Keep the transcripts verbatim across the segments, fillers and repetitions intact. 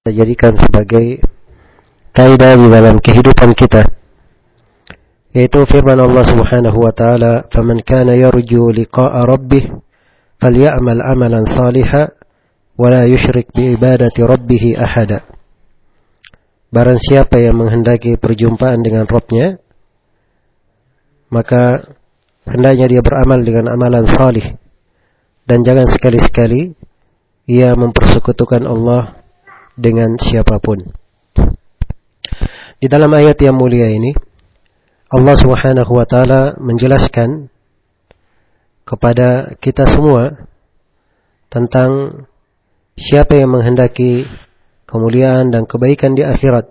kita jadikan sebagai kaidah di dalam kehidupan kita, yaitu firman Allah Subhanahu wa taala, "Faman kana yarju liqa'a rabbih falyamal 'amalan salihan wa la yusyrik bi ibadati rabbih ahada." Barang siapa yang menghendaki perjumpaan dengan Rabb-nya, maka hendaknya dia beramal dengan amalan salih, dan jangan sekali-sekali ia mempersekutukan Allah dengan siapapun. Di dalam ayat yang mulia ini, Allah Subhanahu wa taala menjelaskan kepada kita semua tentang siapa yang menghendaki kemuliaan dan kebaikan di akhirat.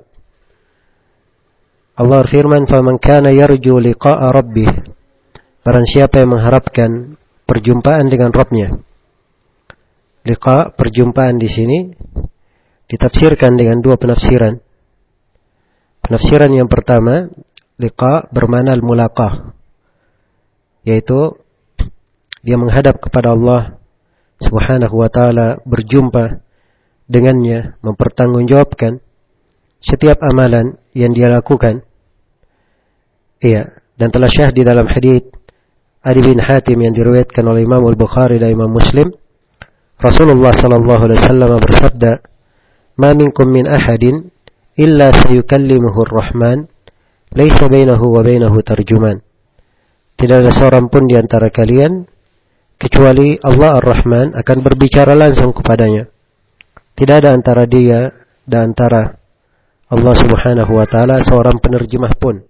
Allah berfirman, "Faman kana yarju liqa'a rabbih." Barang siapa yang mengharapkan perjumpaan dengan Rabb-nya. Liqa, perjumpaan di sini ditafsirkan dengan dua penafsiran. Penafsiran yang pertama, liqa bermakna al-mulaqah, yaitu dia menghadap kepada Allah Subhanahu wa taala, berjumpa dengannya, mempertanggungjawabkan setiap amalan yang dia lakukan. Iya, dan telah syah di dalam hadits Adi bin Hatim yang diriwayatkan oleh Imam Al-Bukhari dan Imam Muslim, Rasulullah sallallahu alaihi wasallam bersabda, "Ma minkum min ahadin illa sayukallimuhu ar-Rahman, laisa bainahu wa bainahu tarjuman." Tidak ada seorang pun di antara kalian kecuali Allah Ar-Rahman akan berbicara langsung kepadanya. Tidak ada antara dia dan antara Allah Subhanahu wa taala seorang penerjemah pun.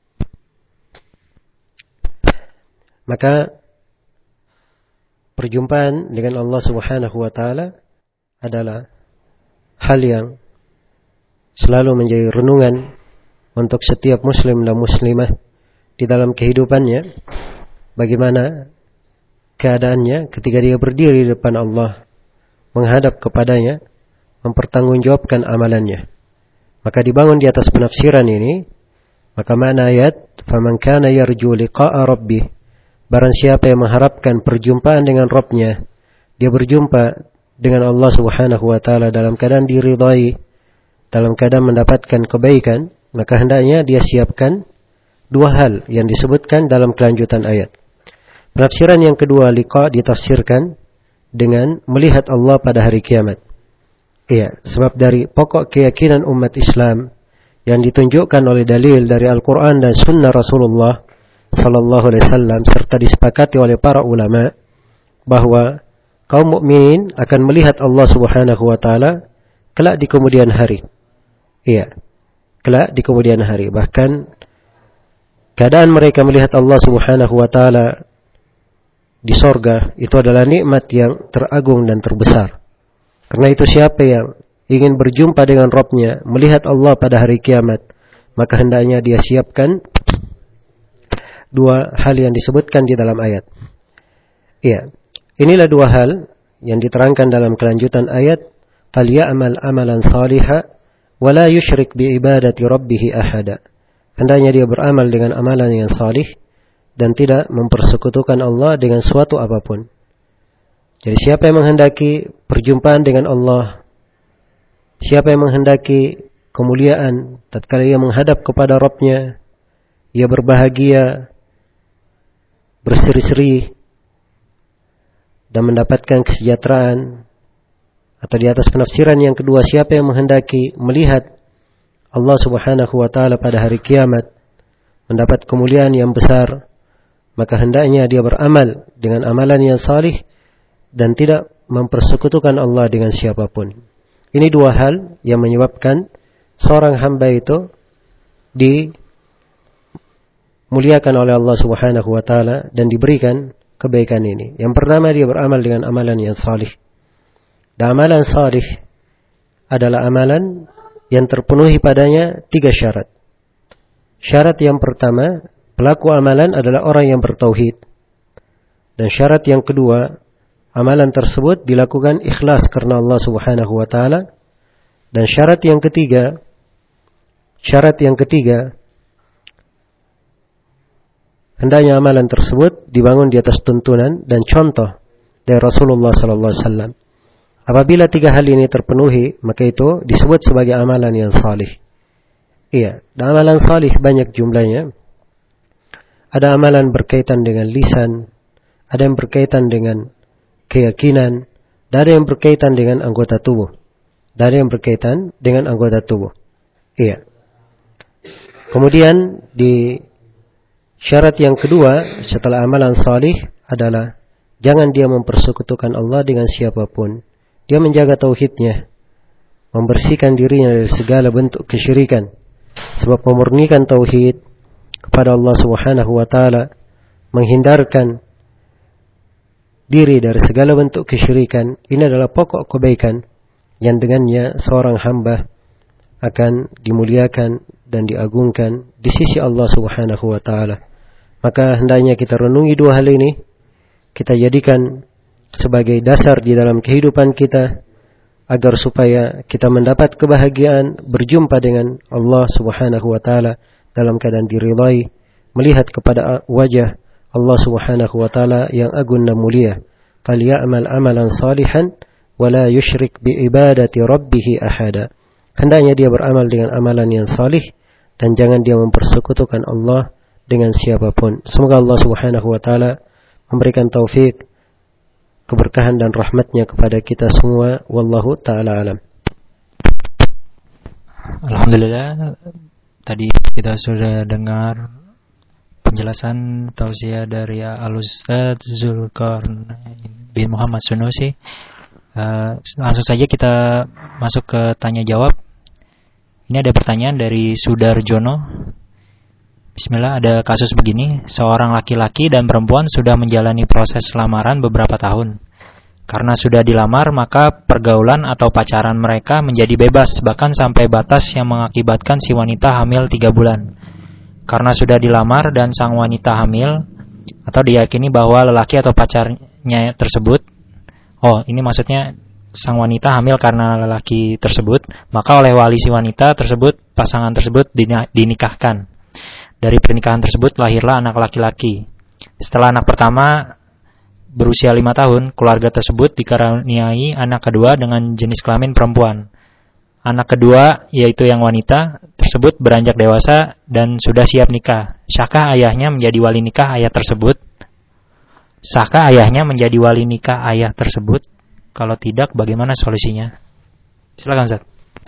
Maka perjumpaan dengan Allah Subhanahu wa taala adalah hal yang selalu menjadi renungan untuk setiap muslim dan muslimah di dalam kehidupannya, bagaimana keadaannya ketika dia berdiri di depan Allah, menghadap kepadanya, mempertanggungjawabkan amalannya. Maka dibangun di atas penafsiran ini, maka makna ayat, "Faman kana yarju liqa'a rabbih." Barang siapa yang mengharapkan perjumpaan dengan Rabb-nya, dia berjumpa dengan Allah Subhanahu wa taala dalam keadaan diridai, dalam keadaan mendapatkan kebaikan, maka hendaknya dia siapkan dua hal yang disebutkan dalam kelanjutan ayat. Penafsiran yang kedua, liqa, ditafsirkan dengan melihat Allah pada hari kiamat. Iya, sebab dari pokok keyakinan umat Islam yang ditunjukkan oleh dalil dari Al-Quran dan Sunnah Rasulullah sallallahu alaihi wasallam serta disepakati oleh para ulama bahwa kaum mukminin akan melihat Allah Subhanahu wa taala kelak di kemudian hari. Iya, kelak di kemudian hari. Bahkan keadaan mereka melihat Allah Subhanahu wa taala di sorga itu adalah nikmat yang teragung dan terbesar. Karena itu siapa yang ingin berjumpa dengan Rabb-nya, melihat Allah pada hari kiamat, maka hendaknya dia siapkan dua hal yang disebutkan di dalam ayat. Iya, inilah dua hal yang diterangkan dalam kelanjutan ayat, "Falyamal amalan salihan wa la yusyrik bi ibadati rabbih ahada." Hendaknya dia beramal dengan amalan yang salih dan tidak mempersekutukan Allah dengan suatu apapun. Jadi siapa yang menghendaki perjumpaan dengan Allah, siapa yang menghendaki kemuliaan tatkala ia menghadap kepada Rabb-nya, ia berbahagia, berseri-seri dan mendapatkan kesejahteraan. Atau di atas penafsiran yang kedua, siapa yang menghendaki melihat Allah Subhanahu wa taala pada hari kiamat, mendapat kemuliaan yang besar, maka hendaknya dia beramal dengan amalan yang salih dan tidak mempersekutukan Allah dengan siapapun. Ini dua hal yang menyebabkan seorang hamba itu di muliakan oleh Allah Subhanahu wa taala dan diberikan kebaikan ini. Yang pertama, dia beramal dengan amalan yang salih. Dan amalan salih adalah amalan yang terpenuhi padanya tiga syarat. Syarat yang pertama, pelaku amalan adalah orang yang bertauhid. Dan syarat yang kedua, amalan tersebut dilakukan ikhlas karena Allah Subhanahu wa taala. Dan syarat yang ketiga, syarat yang ketiga hendaknya amalan tersebut dibangun di atas tuntunan dan contoh dari Rasulullah sallallahu alaihi wasallam. Apabila tiga hal ini terpenuhi, maka itu disebut sebagai amalan yang salih. Iya, dan amalan salih banyak jumlahnya. Ada amalan berkaitan dengan lisan, ada yang berkaitan dengan keyakinan, dan ada yang berkaitan dengan anggota tubuh. Dan ada yang berkaitan dengan anggota tubuh. Iya. Kemudian di syarat yang kedua setelah amalan salih adalah jangan dia mempersekutukan Allah dengan siapapun. Dia menjaga tauhidnya, membersihkan dirinya dari segala bentuk kesyirikan. Sebab memurnikan tauhid kepada Allah Subhanahu wa taala, menghindarkan diri dari segala bentuk kesyirikan, ini adalah pokok kebaikan yang dengannya seorang hamba akan dimuliakan dan diagungkan di sisi Allah Subhanahu wa taala. Maka hendaknya kita renungi dua hal ini, kita jadikan sebagai dasar di dalam kehidupan kita agar supaya kita mendapat kebahagiaan berjumpa dengan Allah Subhanahu wa taala dalam keadaan diridai, melihat kepada wajah Allah Subhanahu wa taala yang agung dan mulia. Falyamal amalan salihan wa la yusyrik bi ibadati rabbih ahada. Hendaknya dia beramal dengan amalan yang salih dan jangan dia mempersekutukan Allah dengan siapapun. Semoga Allah Subhanahu wa taala memberikan taufik, keberkahan dan rahmatnya kepada kita semua. Wallahu ta'ala alam. Alhamdulillah, tadi kita sudah dengar penjelasan tausiah dari Al-Ustaz Zulkarnain bin Muhammad Sunusi. Uh, langsung saja kita masuk ke tanya jawab. Ini ada pertanyaan dari Sudarjono. Bismillah, ada kasus begini. Seorang laki-laki dan perempuan sudah menjalani proses lamaran beberapa tahun. Karena sudah dilamar, maka pergaulan atau pacaran mereka menjadi bebas, bahkan sampai batas yang mengakibatkan si wanita hamil tiga bulan. Karena sudah dilamar dan sang wanita hamil, atau diyakini bahwa lelaki atau pacarnya tersebut, oh ini maksudnya sang wanita hamil karena lelaki tersebut, maka oleh wali si wanita tersebut, pasangan tersebut dinikahkan. Dari pernikahan tersebut lahirlah anak laki-laki. Setelah anak pertama berusia lima tahun, keluarga tersebut dikaruniai anak kedua dengan jenis kelamin perempuan. Anak kedua, yaitu yang wanita, tersebut beranjak dewasa dan sudah siap nikah. Sahkah ayahnya menjadi wali nikah ayah tersebut? Sahkah ayahnya menjadi wali nikah ayah tersebut? Kalau tidak, bagaimana solusinya? Silakan, Ustaz.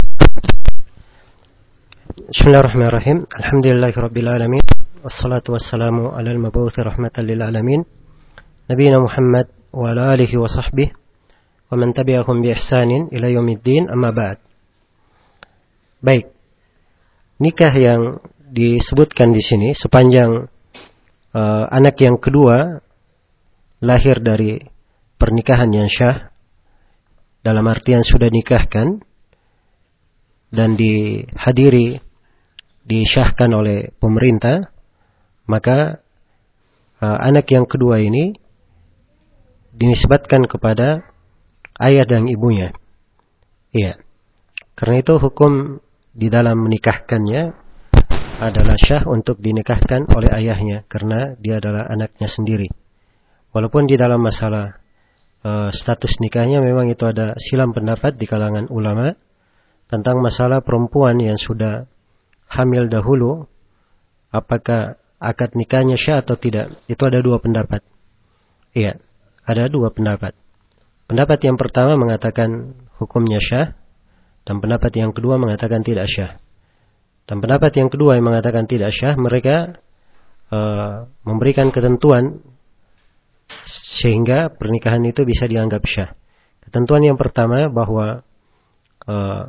Bismillahirrahmanirrahim. Alhamdulillahirabbil alamin. Wassalatu wassalamu alal mab'uts rahmatan lil alamin. Nabiyina Muhammad wa ala alihi wa sahbihi wa man tabi'ahum bi ihsanin ila yaumiddin, amma ba'd. Baik. Nikah yang disebutkan di sini sepanjang uh, anak yang kedua lahir dari pernikahan yang syah, dalam artian sudah nikahkan dan dihadiri, disyahkan oleh pemerintah, maka uh, anak yang kedua ini dinisbatkan kepada ayah dan ibunya. Iya. Karena itu hukum di dalam menikahkannya adalah syah untuk dinikahkan oleh ayahnya, karena dia adalah anaknya sendiri. Walaupun di dalam masalah uh, status nikahnya memang itu ada silam pendapat di kalangan ulama tentang masalah perempuan yang sudah hamil dahulu, apakah akad nikahnya syah atau tidak. Itu ada dua pendapat. Iya, ada dua pendapat. Pendapat yang pertama mengatakan hukumnya syah, dan pendapat yang kedua mengatakan tidak syah. Dan pendapat yang kedua yang mengatakan tidak syah, mereka uh, memberikan ketentuan sehingga pernikahan itu bisa dianggap syah. Ketentuan yang pertama bahwa uh,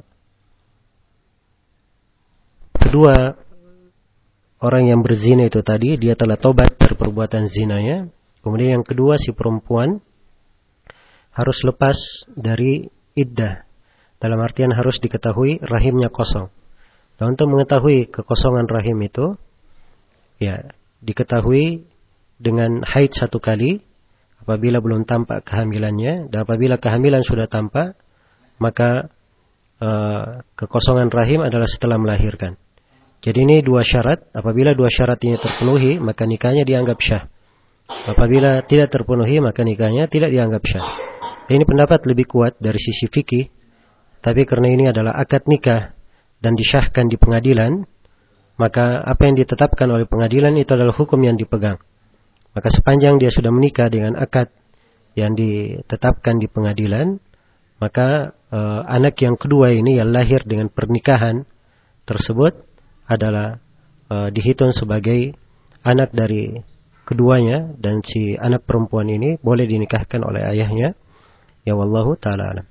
kedua orang yang berzina itu tadi, dia telah tobat dari perbuatan zinanya. Kemudian yang kedua, si perempuan harus lepas dari iddah. Dalam artian harus diketahui rahimnya kosong. Dan untuk mengetahui kekosongan rahim itu, ya diketahui dengan haid satu kali apabila belum tampak kehamilannya, dan apabila kehamilan sudah tampak, maka uh, kekosongan rahim adalah setelah melahirkan. Jadi ini dua syarat. Apabila dua syarat ini terpenuhi, maka nikahnya dianggap syah. Apabila tidak terpenuhi, maka nikahnya tidak dianggap syah. Ini pendapat lebih kuat dari sisi fikih, tapi karena ini adalah akad nikah dan disyahkan di pengadilan, maka apa yang ditetapkan oleh pengadilan itu adalah hukum yang dipegang. Maka sepanjang dia sudah menikah dengan akad yang ditetapkan di pengadilan, maka eh, anak yang kedua ini yang lahir dengan pernikahan tersebut adalah eh, dihitung sebagai anak dari keduanya, dan si anak perempuan ini boleh dinikahkan oleh ayahnya. Ya wallahu ta'ala alam.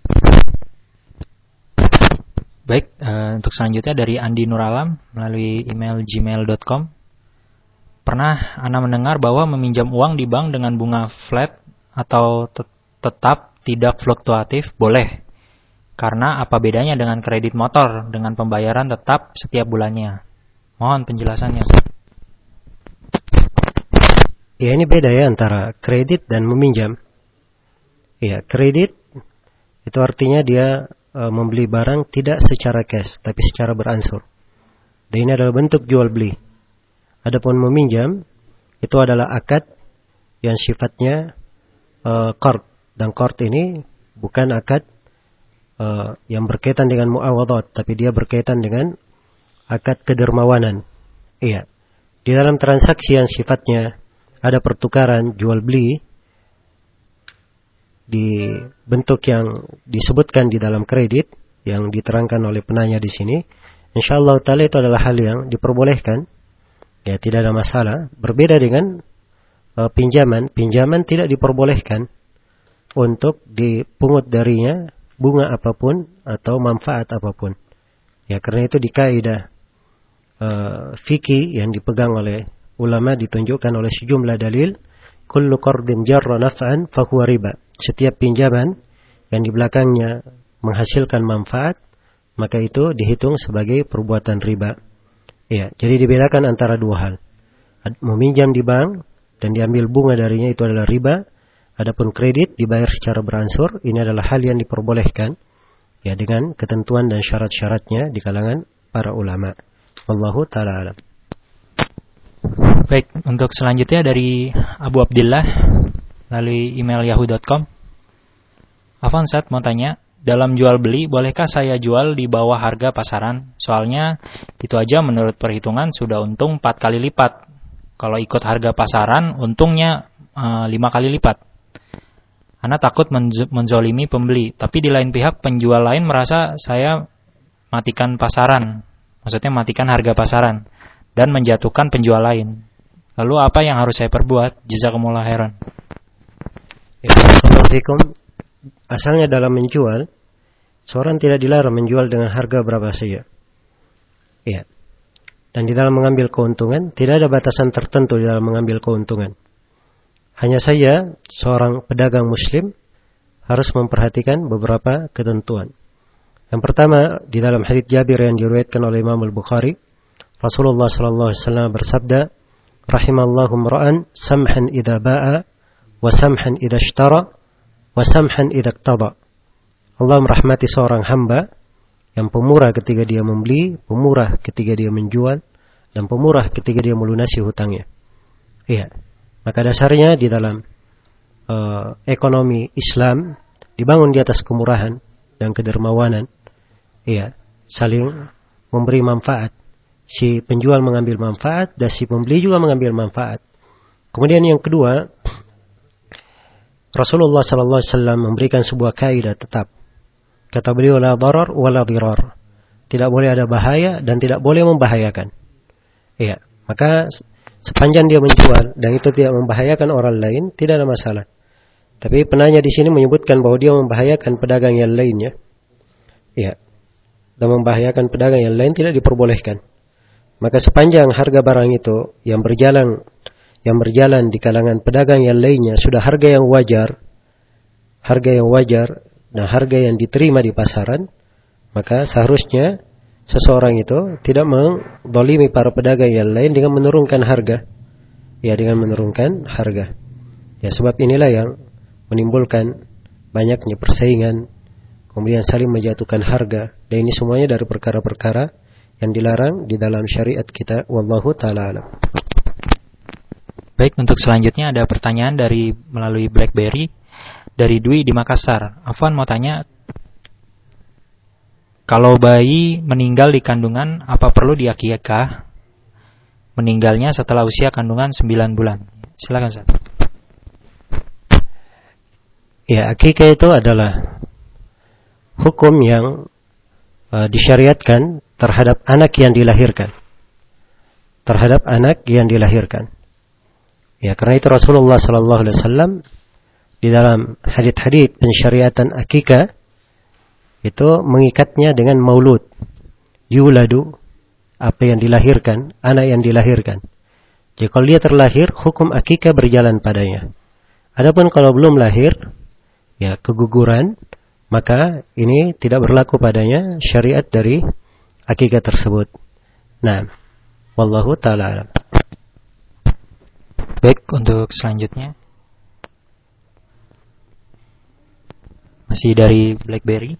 Baik, uh, untuk selanjutnya dari Andi Nuralam melalui email gmail dot com. Pernah Ana mendengar bahwa meminjam uang di bank dengan bunga flat atau te- tetap tidak fluktuatif boleh. Karena apa bedanya dengan kredit motor dengan pembayaran tetap setiap bulannya? Mohon penjelasannya. Ya, ini beda ya antara kredit dan meminjam. Ya, kredit itu artinya dia e, membeli barang tidak secara cash, tapi secara beransur. Dan ini adalah bentuk jual beli. Adapun meminjam itu adalah akad yang sifatnya e, qard, dan qard ini bukan akad e, yang berkaitan dengan muawadhat, tapi dia berkaitan dengan akad kedermawanan. Iya. Di dalam transaksi yang sifatnya ada pertukaran jual beli di bentuk yang disebutkan di dalam kredit yang diterangkan oleh penanya di sini, insyaallah taala itu adalah hal yang diperbolehkan. Ya, tidak ada masalah. Berbeda dengan uh, pinjaman, pinjaman tidak diperbolehkan untuk dipungut darinya bunga apapun atau manfaat apapun. Ya, karena itu di kaidah uh, fikih yang dipegang oleh ulama ditunjukkan oleh sejumlah dalil, kullu qardin jarra naf'an fahuwa riba. Setiap pinjaman yang di belakangnya menghasilkan manfaat, maka itu dihitung sebagai perbuatan riba. Ya, jadi dibedakan antara dua hal. Meminjam di bank dan diambil bunga darinya itu adalah riba. Adapun kredit dibayar secara beransur, ini adalah hal yang diperbolehkan, ya, dengan ketentuan dan syarat-syaratnya di kalangan para ulama. Wallahu ta'ala alam. Baik, untuk selanjutnya dari Abu Abdillah melalui email yahoo dot com. Afwan Ustaz, mau tanya, dalam jual beli bolehkah saya jual di bawah harga pasaran? Soalnya itu aja menurut perhitungan sudah untung empat kali lipat. Kalau ikut harga pasaran untungnya e, lima kali lipat. Ana takut menz- menzolimi pembeli, tapi di lain pihak penjual lain merasa saya matikan pasaran. Maksudnya matikan harga pasaran dan menjatuhkan penjual lain. Lalu apa yang harus saya perbuat? Jazakumullah khairan. Assalamualaikum. Asalnya dalam menjual, seorang tidak dilarang menjual dengan harga berapa saja. Ya. Dan di dalam mengambil keuntungan, tidak ada batasan tertentu di dalam mengambil keuntungan. Hanya saja seorang pedagang muslim harus memperhatikan beberapa ketentuan. Yang pertama, di dalam hadits Jabir yang diriwayatkan oleh Imam Al-Bukhari, Rasulullah sallallahu alaihi wasallam bersabda, "Rahimallahu imra'an samhan idza ba'a wa samhan idza ishtara wa samhan idza iqtada." Allah merahmati seorang hamba yang pemurah ketika dia membeli, pemurah ketika dia menjual, dan pemurah ketika dia melunasi hutangnya. Iya. Maka dasarnya di dalam uh, ekonomi Islam dibangun di atas kemurahan dan kedermawanan. Iya, saling memberi manfaat. Si penjual mengambil manfaat dan si pembeli juga mengambil manfaat. Kemudian yang kedua, Rasulullah sallallahu alaihi wasallam memberikan sebuah kaidah tetap. Kata beliau, la darar wa la dirar. Tidak boleh ada bahaya dan tidak boleh membahayakan. Iya, maka sepanjang dia menjual dan itu tidak membahayakan orang lain, tidak ada masalah. Tapi penanya di sini menyebutkan bahwa dia membahayakan pedagang yang lainnya. Iya. Dan membahayakan pedagang yang lain tidak diperbolehkan. Maka sepanjang harga barang itu yang berjalan yang berjalan di kalangan pedagang yang lainnya sudah harga yang wajar, harga yang wajar dan harga yang diterima di pasaran, maka seharusnya seseorang itu tidak menzalimi para pedagang yang lain dengan menurunkan harga. Ya, dengan menurunkan harga. Ya, sebab inilah yang menimbulkan banyaknya persaingan, kemudian saling menjatuhkan harga, dan ini semuanya dari perkara-perkara yang dilarang di dalam syariat kita. Wallahu ta'ala alam. Baik, untuk selanjutnya ada pertanyaan dari melalui BlackBerry dari Dwi di Makassar. Afwan mau tanya, kalau bayi meninggal di kandungan, apa perlu diakikah? Meninggalnya setelah usia kandungan sembilan bulan. Silakan Ustaz. Ya, akikah itu adalah hukum yang uh, disyariatkan terhadap anak yang dilahirkan. Terhadap anak yang dilahirkan. Ya, karena itu Rasulullah sallallahu alaihi wasallam di dalam hadits-hadits pensyariatan akikah itu mengikatnya dengan maulud. Yuladu, apa yang dilahirkan, anak yang dilahirkan. Jadi kalau dia terlahir, hukum akikah berjalan padanya. Adapun kalau belum lahir, ya keguguran, maka ini tidak berlaku padanya syariat dari akikah tersebut. Nah, wallahu ta'ala alam. Baik, untuk selanjutnya masih dari BlackBerry.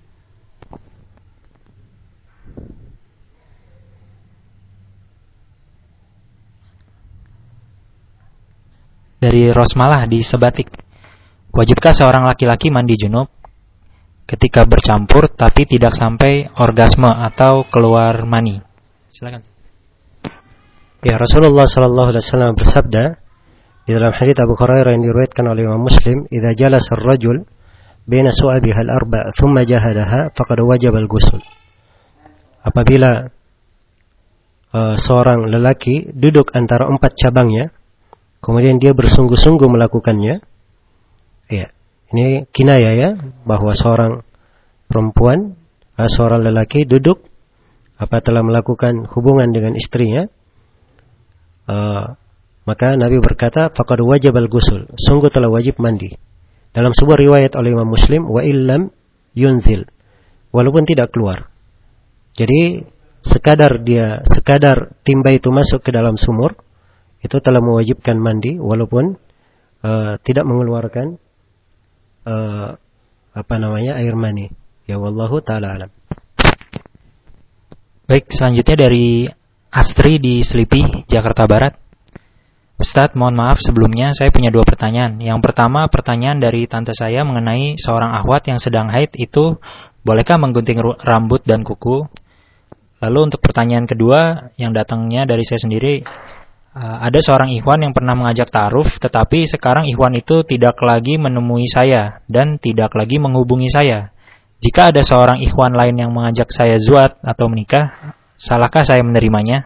Dari Rosmalah di Sebatik. Wajibkah seorang laki-laki mandi junub ketika bercampur tapi tidak sampai orgasme atau keluar mani? Silakan. Ya, Rasulullah sallallahu alaihi wasallam bersabda di dalam hadits Abu Hurairah yang diriwayatkan oleh Imam Muslim, "Idza jalasa ar-rajul baina su'abiha al-arba' thumma jahadaha faqad wajaba al-ghusl." Apabila uh, seorang lelaki duduk antara empat cabangnya, kemudian dia bersungguh-sungguh melakukannya, ya, ini kinaya ya, bahwa seorang perempuan, seorang lelaki duduk, apa telah melakukan hubungan dengan istrinya, uh, maka Nabi berkata, faqad wajabal ghusl, sungguh telah wajib mandi. Dalam sebuah riwayat oleh Imam Muslim, wa illam yunzil, walaupun tidak keluar. Jadi sekadar dia, sekadar timba itu masuk ke dalam sumur, itu telah mewajibkan mandi walaupun uh, tidak mengeluarkan uh, apa namanya air mani. Ya wallahu taala alam. Baik, selanjutnya dari Astri di Selipi, Jakarta Barat. Ustadz, mohon maaf sebelumnya saya punya dua pertanyaan. Yang pertama, pertanyaan dari tante saya mengenai seorang akhwat yang sedang haid itu bolehkah menggunting rambut dan kuku? Lalu untuk pertanyaan kedua yang datangnya dari saya sendiri, Uh, ada seorang ikhwan yang pernah mengajak ta'aruf, tetapi sekarang ikhwan itu tidak lagi menemui saya dan tidak lagi menghubungi saya. Jika ada seorang ikhwan lain yang mengajak saya zuat atau menikah, salahkah saya menerimanya?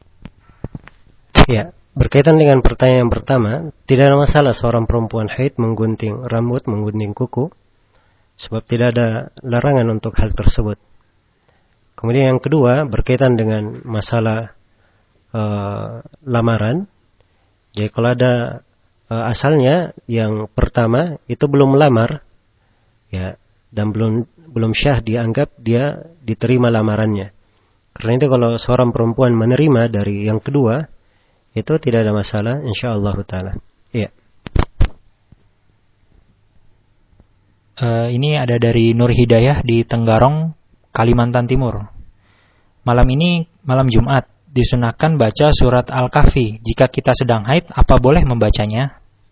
Ya, berkaitan dengan pertanyaan yang pertama, tidak ada masalah seorang perempuan haid menggunting rambut, menggunting kuku, sebab tidak ada larangan untuk hal tersebut. Kemudian yang kedua, berkaitan dengan masalah Uh, lamaran. Jadi kalau ada uh, asalnya yang pertama itu belum melamar, ya, dan belum belum syah dianggap dia diterima lamarannya. Karena itu kalau seorang perempuan menerima dari yang kedua, itu tidak ada masalah, insyaallah taala. Iya. Uh, ini ada dari Nur Hidayah di Tenggarong, Kalimantan Timur. Malam ini malam Jumat disunahkan baca surat Al-Kahfi. Jika kita sedang haid, apa boleh membacanya?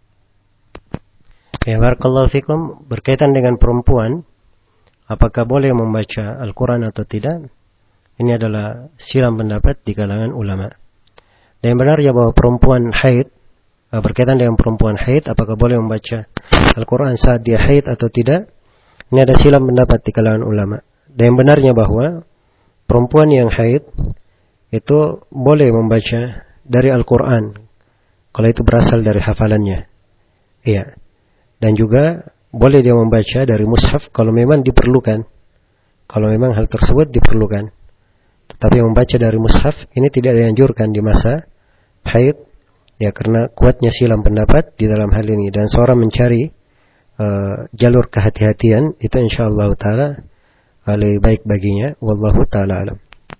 Ya, barakallahu fikum. Berkaitan dengan perempuan, apakah boleh membaca Al-Quran atau tidak? Ini adalah silang pendapat di kalangan ulama. Dan yang benarnya bahwa perempuan haid, berkaitan dengan perempuan haid, apakah boleh membaca Al-Quran saat dia haid atau tidak? Ini ada silang pendapat di kalangan ulama. Dan yang benarnya bahwa perempuan yang haid itu boleh membaca dari Al-Quran kalau itu berasal dari hafalannya. Iya. Dan juga boleh dia membaca dari mushaf kalau memang diperlukan. Kalau memang hal tersebut diperlukan. Tetapi membaca dari mushaf ini tidak dianjurkan di masa haid, ya, karena kuatnya silang pendapat di dalam hal ini, dan seorang mencari uh, jalur kehati-hatian itu insyaallah taala lebih baik baginya. Wallahu taala alam.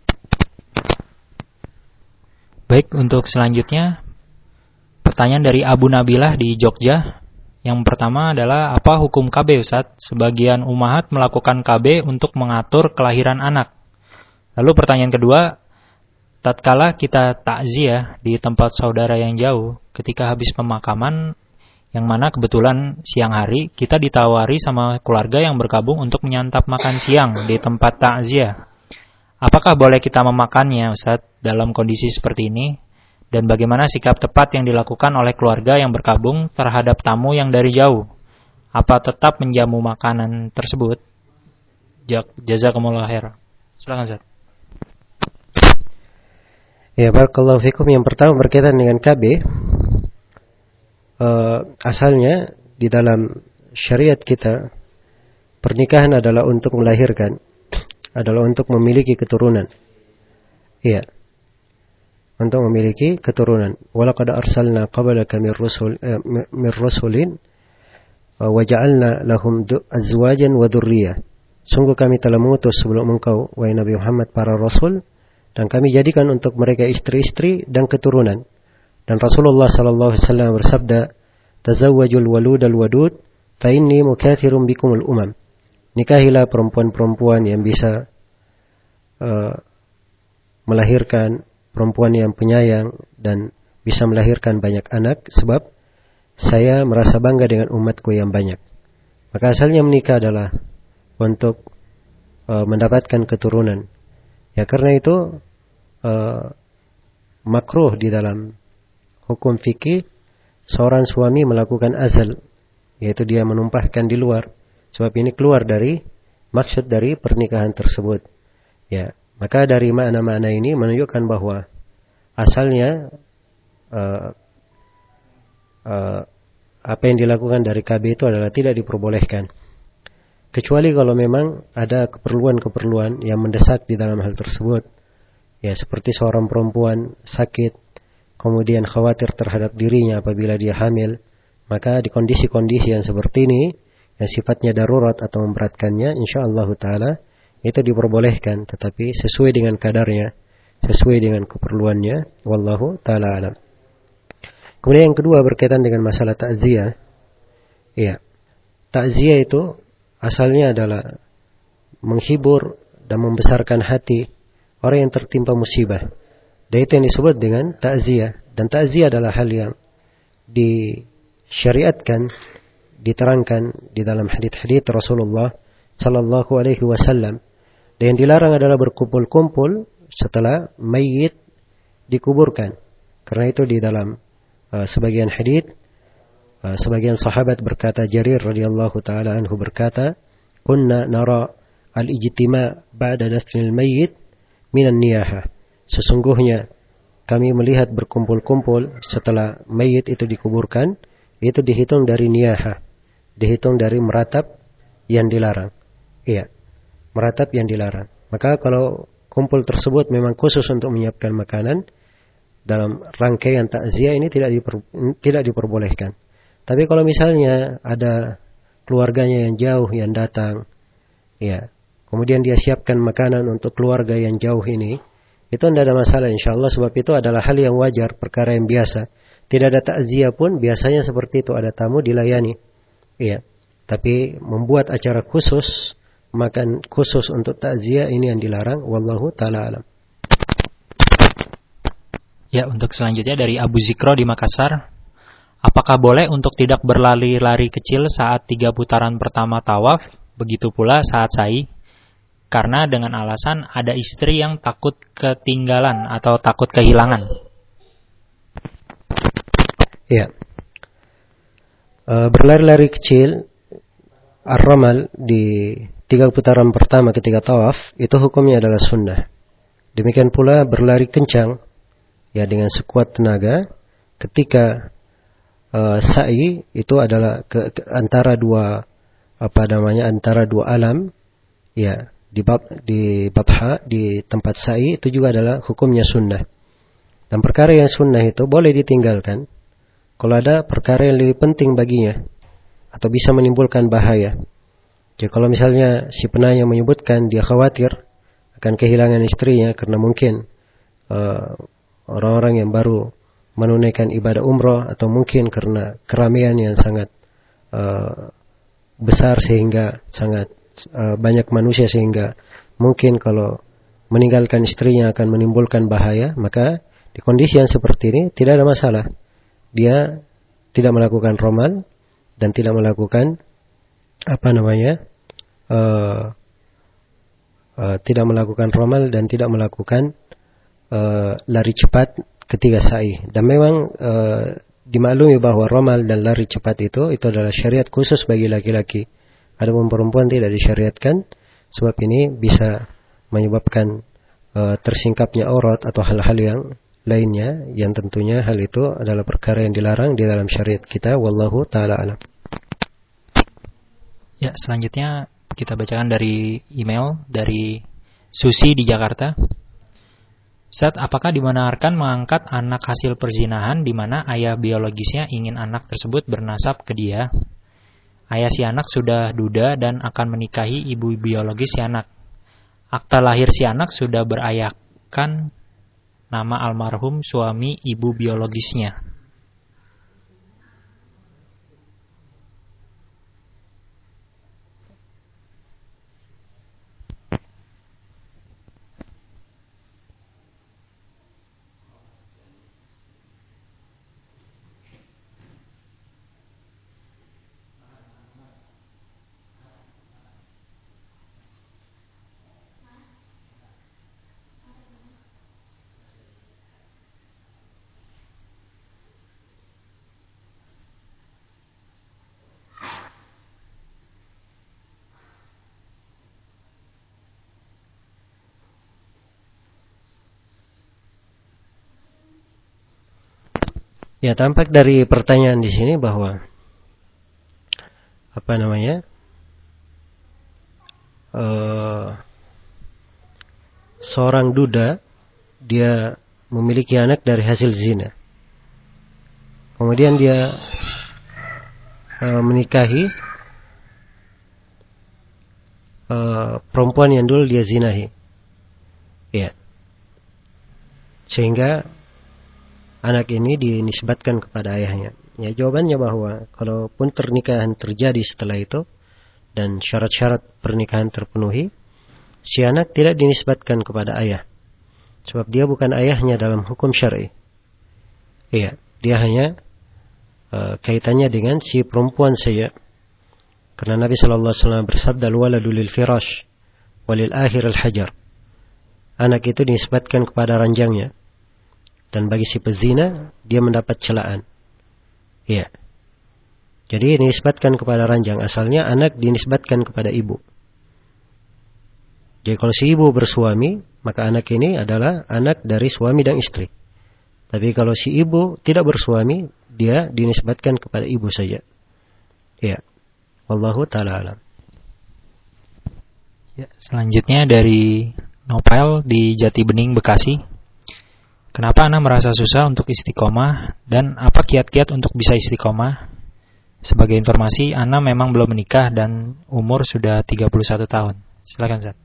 Baik, untuk selanjutnya pertanyaan dari Abu Nabilah di Jogja. Yang pertama adalah, apa hukum K B, Ustaz? Sebagian ummahat melakukan K B untuk mengatur kelahiran anak. Lalu pertanyaan kedua, tatkala kita takziah di tempat saudara yang jauh, ketika habis pemakaman yang mana kebetulan siang hari kita ditawari sama keluarga yang bergabung untuk menyantap makan siang di tempat takziah. Apakah boleh kita memakannya, Ustaz, dalam kondisi seperti ini? Dan bagaimana sikap tepat yang dilakukan oleh keluarga yang bergabung terhadap tamu yang dari jauh? Apa tetap menjamu makanan tersebut? Jazakumullah khair. Silakan, Ustaz. Ya, barakallahu fikum. Yang pertama berkaitan dengan K B. Uh, asalnya di dalam syariat kita, pernikahan adalah untuk melahirkan, adalah untuk memiliki keturunan. Iya, untuk memiliki keturunan. Walaqad arsalna qablaka min rusul eh, min rusulin wa ja'alna lahum azwajan wa dzurriyyah. Sungguh kami telah mengutus sebelum engkau, wahai Nabi Muhammad, para rasul, dan kami jadikan untuk mereka istri-istri dan keturunan. Dan Rasulullah sallallahu alaihi wasallam bersabda, "Tazawwajul waludal wadud, fa inni mukathirun bikumul umam." Nikahilah perempuan-perempuan yang bisa uh, melahirkan, perempuan yang penyayang dan bisa melahirkan banyak anak, sebab saya merasa bangga dengan umatku yang banyak. Maka asalnya menikah adalah untuk uh, mendapatkan keturunan. Ya, karena itu uh, makruh di dalam hukum fikih seorang suami melakukan azal, yaitu dia menumpahkan di luar, sebab ini keluar dari maksud dari pernikahan tersebut. Ya, maka dari makna-makna ini menunjukkan bahwa asalnya uh, uh, apa yang dilakukan dari K B itu adalah tidak diperbolehkan, kecuali kalau memang ada keperluan-keperluan yang mendesak di dalam hal tersebut. Ya, seperti seorang perempuan sakit, kemudian khawatir terhadap dirinya apabila dia hamil, maka di kondisi-kondisi yang seperti ini, yang sifatnya darurat atau memberatkannya, insyaallah ta'ala itu diperbolehkan, tetapi sesuai dengan kadarnya, sesuai dengan keperluannya. Wallahu ta'ala alam. Kemudian yang kedua berkaitan dengan masalah takziah. Iya, takziah itu asalnya adalah menghibur dan membesarkan hati orang yang tertimpa musibah. Dan itu yang disebut dengan takziah. Dan takziah adalah hal yang disyariatkan, diterangkan di dalam hadits-hadits Rasulullah sallallahu alaihi wasallam. Dan yang dilarang adalah berkumpul-kumpul setelah mayit dikuburkan. Karena itu di dalam uh, sebagian hadits, uh, sebagian sahabat berkata, Jarir radhiyallahu taala anhu berkata, "Kunna nara al-ijtima' ba'da dafnil mayyit minan niyahah." Sesungguhnya kami melihat berkumpul-kumpul setelah mayit itu dikuburkan, itu dihitung dari niyahah, dihitung dari meratap yang dilarang. Iya, meratap yang dilarang. Maka kalau kumpul tersebut memang khusus untuk menyiapkan makanan, dalam rangkaian takziah ini tidak diper, tidak diperbolehkan. Tapi kalau misalnya ada keluarganya yang jauh yang datang, ya, kemudian dia siapkan makanan untuk keluarga yang jauh ini, itu tidak ada masalah insyaallah, sebab itu adalah hal yang wajar, perkara yang biasa. Tidak ada takziah pun biasanya seperti itu, ada tamu dilayani. Iya. Tapi membuat acara khusus, makan khusus untuk takziah, ini yang dilarang. Wallahu taala alam. Ya, untuk selanjutnya dari Abu Zikro di Makassar. Apakah boleh untuk tidak berlari-lari kecil saat tiga putaran pertama tawaf, begitu pula saat sa'i? Karena dengan alasan ada istri yang takut ketinggalan atau takut kehilangan. Ya, e, berlari-lari kecil, ar-ramal di tiga putaran pertama ketika tawaf, itu hukumnya adalah sunnah. Demikian pula berlari kencang, ya, dengan sekuat tenaga ketika e, sa'i, itu adalah ke, ke, antara dua apa namanya antara dua alam, ya. Di bab, di batha, di tempat sa'i, itu juga adalah hukumnya sunnah. Dan perkara yang sunnah itu boleh ditinggalkan kalau ada perkara yang lebih penting baginya atau bisa menimbulkan bahaya. Jadi kalau misalnya si penanya menyebutkan dia khawatir akan kehilangan istrinya karena mungkin uh, orang-orang yang baru menunaikan ibadah umrah, atau mungkin karena keramaian yang sangat uh, besar sehingga sangat banyak manusia sehingga mungkin kalau meninggalkan istrinya akan menimbulkan bahaya, maka di kondisi yang seperti ini tidak ada masalah. Dia tidak melakukan romal dan tidak melakukan apa namanya uh, uh, tidak melakukan romal dan tidak melakukan uh, lari cepat ketika sa'i. Dan memang uh, dimaklumi bahwa romal dan lari cepat itu itu adalah syariat khusus bagi laki-laki. Adapun perempuan tidak disyariatkan, sebab ini bisa menyebabkan uh, tersingkapnya aurat atau hal-hal yang lainnya, yang tentunya hal itu adalah perkara yang dilarang di dalam syariat kita. Wallahu ta'ala alam. Ya, selanjutnya kita bacakan dari email dari Susi di Jakarta. Ustaz, apakah dibenarkan mengangkat anak hasil perzinahan di mana ayah biologisnya ingin anak tersebut bernasab ke dia? Ayah si anak sudah duda dan akan menikahi ibu biologis si anak. Akta lahir si anak sudah berayakan nama almarhum suami ibu biologisnya. Ya, tampak dari pertanyaan di sini bahwa apa namanya uh, seorang duda dia memiliki anak dari hasil zina, kemudian dia uh, menikahi uh, perempuan yang dulu dia zinahi, ya, sehingga anak ini dinisbatkan kepada ayahnya. Ya, jawabannya bahwa kalaupun pernikahan terjadi setelah itu dan syarat-syarat pernikahan terpenuhi, si anak tidak dinisbatkan kepada ayah, sebab dia bukan ayahnya dalam hukum syar'i. Iya, dia hanya uh, kaitannya dengan si perempuan saja. Karena Nabi sallallahu alaihi wasallam bersabda, "Al-waladu lil firash walil akhir al-hajar." Anak itu dinisbatkan kepada ranjangnya. Dan bagi si pezina, dia mendapat celaan. Ya. Jadi dinisbatkan kepada ranjang. Asalnya anak dinisbatkan kepada ibu. Jadi kalau si ibu bersuami, maka anak ini adalah anak dari suami dan istri. Tapi kalau si ibu tidak bersuami, dia dinisbatkan kepada ibu saja. Ya. Wallahu ta'ala alam. Ya, selanjutnya dari Nopel di Jati Bening, Bekasi. Kenapa Ana merasa susah untuk istiqomah dan apa kiat-kiat untuk bisa istiqomah? Sebagai informasi, Ana memang belum menikah dan umur sudah tiga puluh satu tahun. Silakan, Ustaz.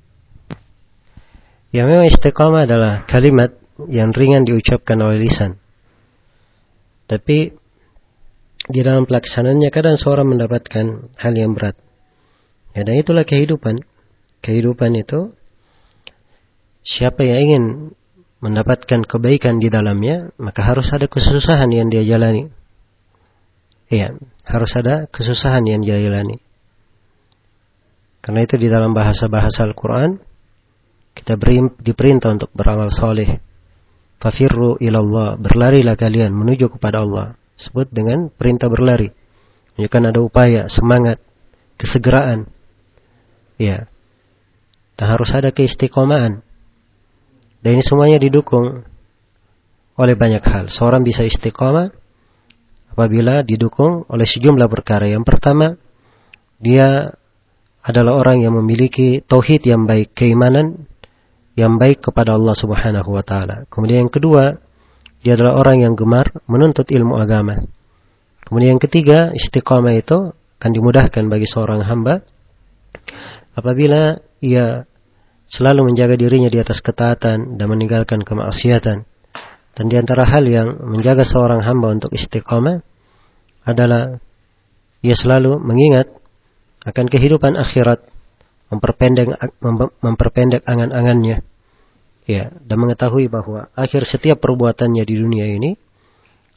Ya, memang istiqomah adalah kalimat yang ringan diucapkan oleh lisan. Tapi di dalam pelaksanaannya kadang seorang mendapatkan hal yang berat. Ya, dan itulah kehidupan. Kehidupan itu siapa yang ingin mendapatkan kebaikan di dalamnya, maka harus ada kesusahan yang dia jalani. Iya, harus ada kesusahan yang dia jalani. Karena itu di dalam bahasa-bahasa Al-Quran, kita beri, diperintah untuk beramal soleh. Fafirru ilallah, berlarilah kalian menuju kepada Allah. Sebut dengan perintah berlari. Menunjukkan ada upaya, semangat, kesegeraan. Iya. Dan harus ada keistiqomahan. Dan ini semuanya didukung oleh banyak hal. Seorang bisa istiqamah apabila didukung oleh sejumlah perkara. Yang pertama, dia adalah orang yang memiliki tauhid yang baik, keimanan yang baik kepada Allah Subhanahu wa taala. Kemudian yang kedua, dia adalah orang yang gemar menuntut ilmu agama. Kemudian yang ketiga, istiqamah itu akan dimudahkan bagi seorang hamba apabila ia selalu menjaga dirinya di atas ketaatan dan meninggalkan kemaksiatan. Dan di antara hal yang menjaga seorang hamba untuk istiqamah adalah ia selalu mengingat akan kehidupan akhirat, memperpendek memperpendek angan-angannya. Ya, dan mengetahui bahwa akhir setiap perbuatannya di dunia ini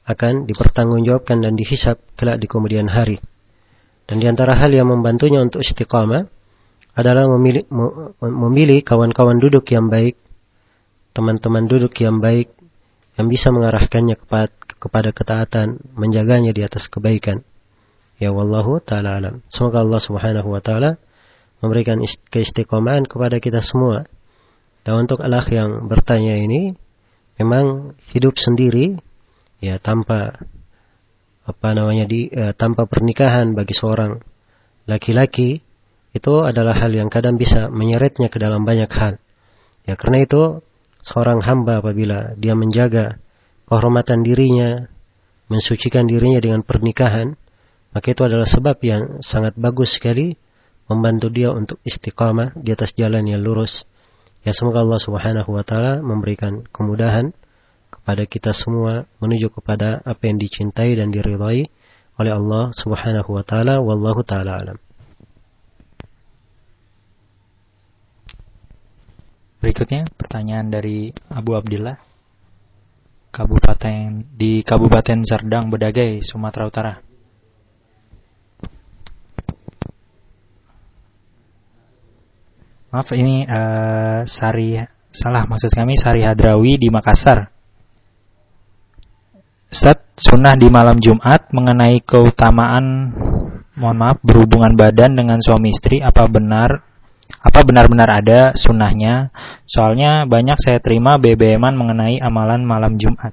akan dipertanggungjawabkan dan dihisab kelak di kemudian hari. Dan di antara hal yang membantunya untuk istiqamah adalah memilih, memilih kawan-kawan duduk yang baik, teman-teman duduk yang baik, yang bisa mengarahkannya kepada, kepada ketaatan, menjaganya di atas kebaikan. Ya wallahu ta'ala alam. Semoga Allah subhanahu wa ta'ala memberikan keistiqomahan kepada kita semua. Dan untuk al-akh yang bertanya ini, memang hidup sendiri, ya tanpa apa namanya di eh, tanpa pernikahan bagi seorang laki-laki itu adalah hal yang kadang bisa menyeretnya ke dalam banyak hal. Ya karena itu seorang hamba apabila dia menjaga kehormatan dirinya, mensucikan dirinya dengan pernikahan, maka itu adalah sebab yang sangat bagus sekali membantu dia untuk istiqamah di atas jalan yang lurus. Ya semoga Allah subhanahu wa ta'ala memberikan kemudahan kepada kita semua menuju kepada apa yang dicintai dan diridhai oleh Allah subhanahu wa ta'ala. Wallahu ta'ala alam. Berikutnya pertanyaan dari Abu Abdillah, Kabupaten di Kabupaten Serdang, Bedagai, Sumatera Utara. Maaf ini uh, Sari salah maksud kami Sari Hadrawi di Makassar. Ustaz, sunnah di malam Jumat mengenai keutamaan mohon maaf berhubungan badan dengan suami istri, apa benar apa benar-benar ada sunnahnya? Soalnya banyak saya terima B B M-an mengenai amalan malam Jumat.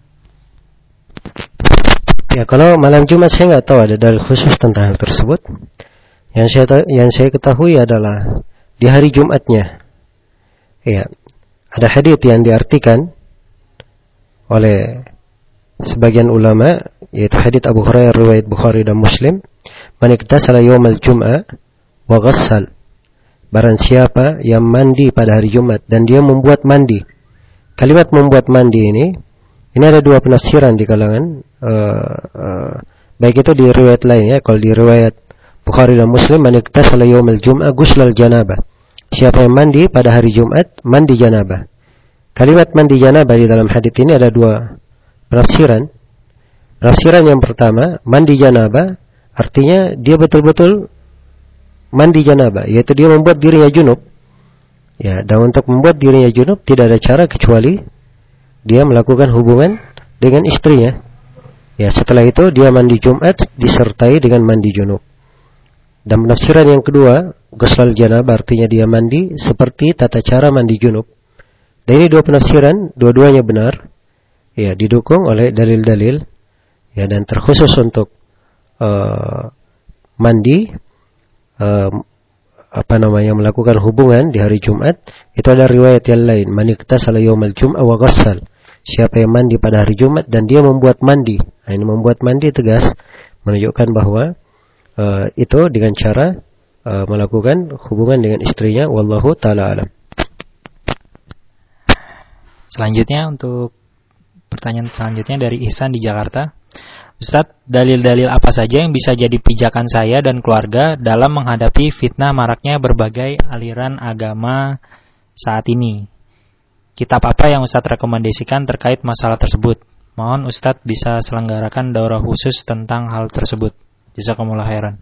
Ya kalau malam Jumat saya nggak tahu ada dalil khusus tentang hal tersebut. Yang saya yang saya ketahui adalah di hari Jumatnya. Ya, ada hadits yang diartikan oleh sebagian ulama, yaitu hadits Abu Hurairah riwayat Bukhari dan Muslim, "Man iktasala yaumal jum'ah wa ghassal." Barang siapa yang mandi pada hari Jumat dan dia membuat mandi. Kalimat membuat mandi ini, ini ada dua penafsiran di kalangan uh, uh, baik itu di riwayat lain ya. Kalau di riwayat Bukhari dan Muslim, "Man iktasala yaumal jum'ah ghuslal janabah." Siapa yang mandi pada hari Jumat, mandi janabah. Kalimat mandi janabah di dalam hadits ini ada dua penafsiran. Penafsiran yang pertama, mandi janabah artinya dia betul-betul mandi janabah, yaitu dia membuat dirinya junub. Ya, dan untuk membuat dirinya junub tidak ada cara kecuali dia melakukan hubungan dengan istrinya. Ya, setelah itu dia mandi Jumat disertai dengan mandi junub. Dan penafsiran yang kedua, ghuslal janabah artinya dia mandi seperti tata cara mandi junub. Dan ini dua penafsiran, dua-duanya benar. Ya, didukung oleh dalil-dalil. Ya, dan terkhusus untuk uh, mandi uh, apa namanya melakukan hubungan di hari Jumat, itu ada riwayat yang lain, "Man iktasala yaumal jum'ah wa ghassal." Siapa yang mandi pada hari Jumat dan dia membuat mandi. Nah, ini membuat mandi tegas menunjukkan bahwa uh, itu dengan cara uh, melakukan hubungan dengan istrinya. Wallahu ta'ala alam. Selanjutnya untuk pertanyaan selanjutnya dari Ihsan di Jakarta. Ustadz, dalil-dalil apa saja yang bisa jadi pijakan saya dan keluarga dalam menghadapi fitnah maraknya berbagai aliran agama saat ini? Kitab apa yang Ustadz rekomendasikan terkait masalah tersebut? Mohon Ustadz bisa selenggarakan daurah khusus tentang hal tersebut. Jazakumullah khairan.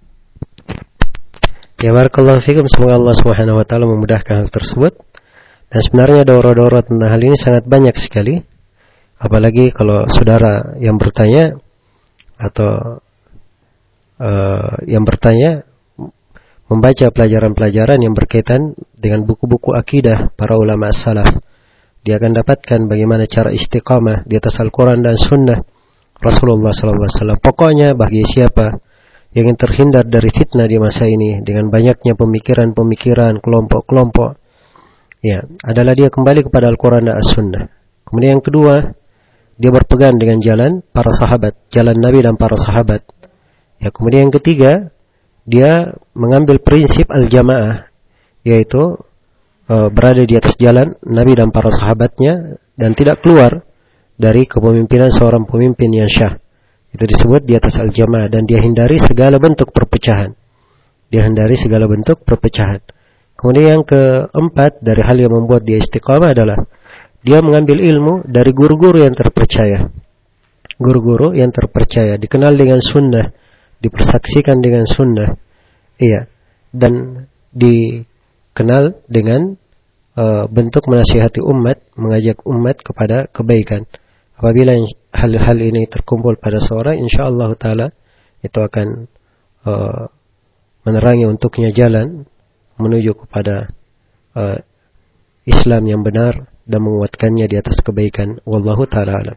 Ya barakallahu fikum, semoga Allah Subhanahu wa taala memudahkan hal tersebut. Dan sebenarnya daurah-daurah tentang hal ini sangat banyak sekali. Apalagi kalau saudara yang bertanya atau uh, yang bertanya membaca pelajaran-pelajaran yang berkaitan dengan buku-buku akidah para ulama as-salaf, dia akan dapatkan bagaimana cara istiqamah di atas Al-Quran dan Sunnah Rasulullah sallallahu alaihi wasallam. Pokoknya bagi siapa yang ingin terhindar dari fitnah di masa ini dengan banyaknya pemikiran-pemikiran kelompok-kelompok, ya, adalah dia kembali kepada Al-Quran dan As-Sunnah. Kemudian yang kedua, dia berpegang dengan jalan para sahabat, jalan Nabi dan para sahabat. Ya, kemudian yang ketiga, dia mengambil prinsip al-jamaah, yaitu uh, berada di atas jalan Nabi dan para sahabatnya dan tidak keluar dari kepemimpinan seorang pemimpin yang syah. Itu disebut di atas al-jamaah, dan dia hindari segala bentuk perpecahan. Dia hindari segala bentuk perpecahan. Kemudian yang keempat dari hal yang membuat dia istiqamah adalah dia mengambil ilmu dari guru-guru yang terpercaya. guru-guru yang terpercaya, dikenal dengan sunnah, dipersaksikan dengan sunnah, iya, dan dikenal dengan uh, bentuk menasihati umat, mengajak umat kepada kebaikan. Apabila hal-hal ini terkumpul pada seorang, insyaallah taala itu akan uh, menerangi untuknya jalan menuju kepada uh, Islam yang benar dan menguatkannya di atas kebaikan. Wallahu taala alam.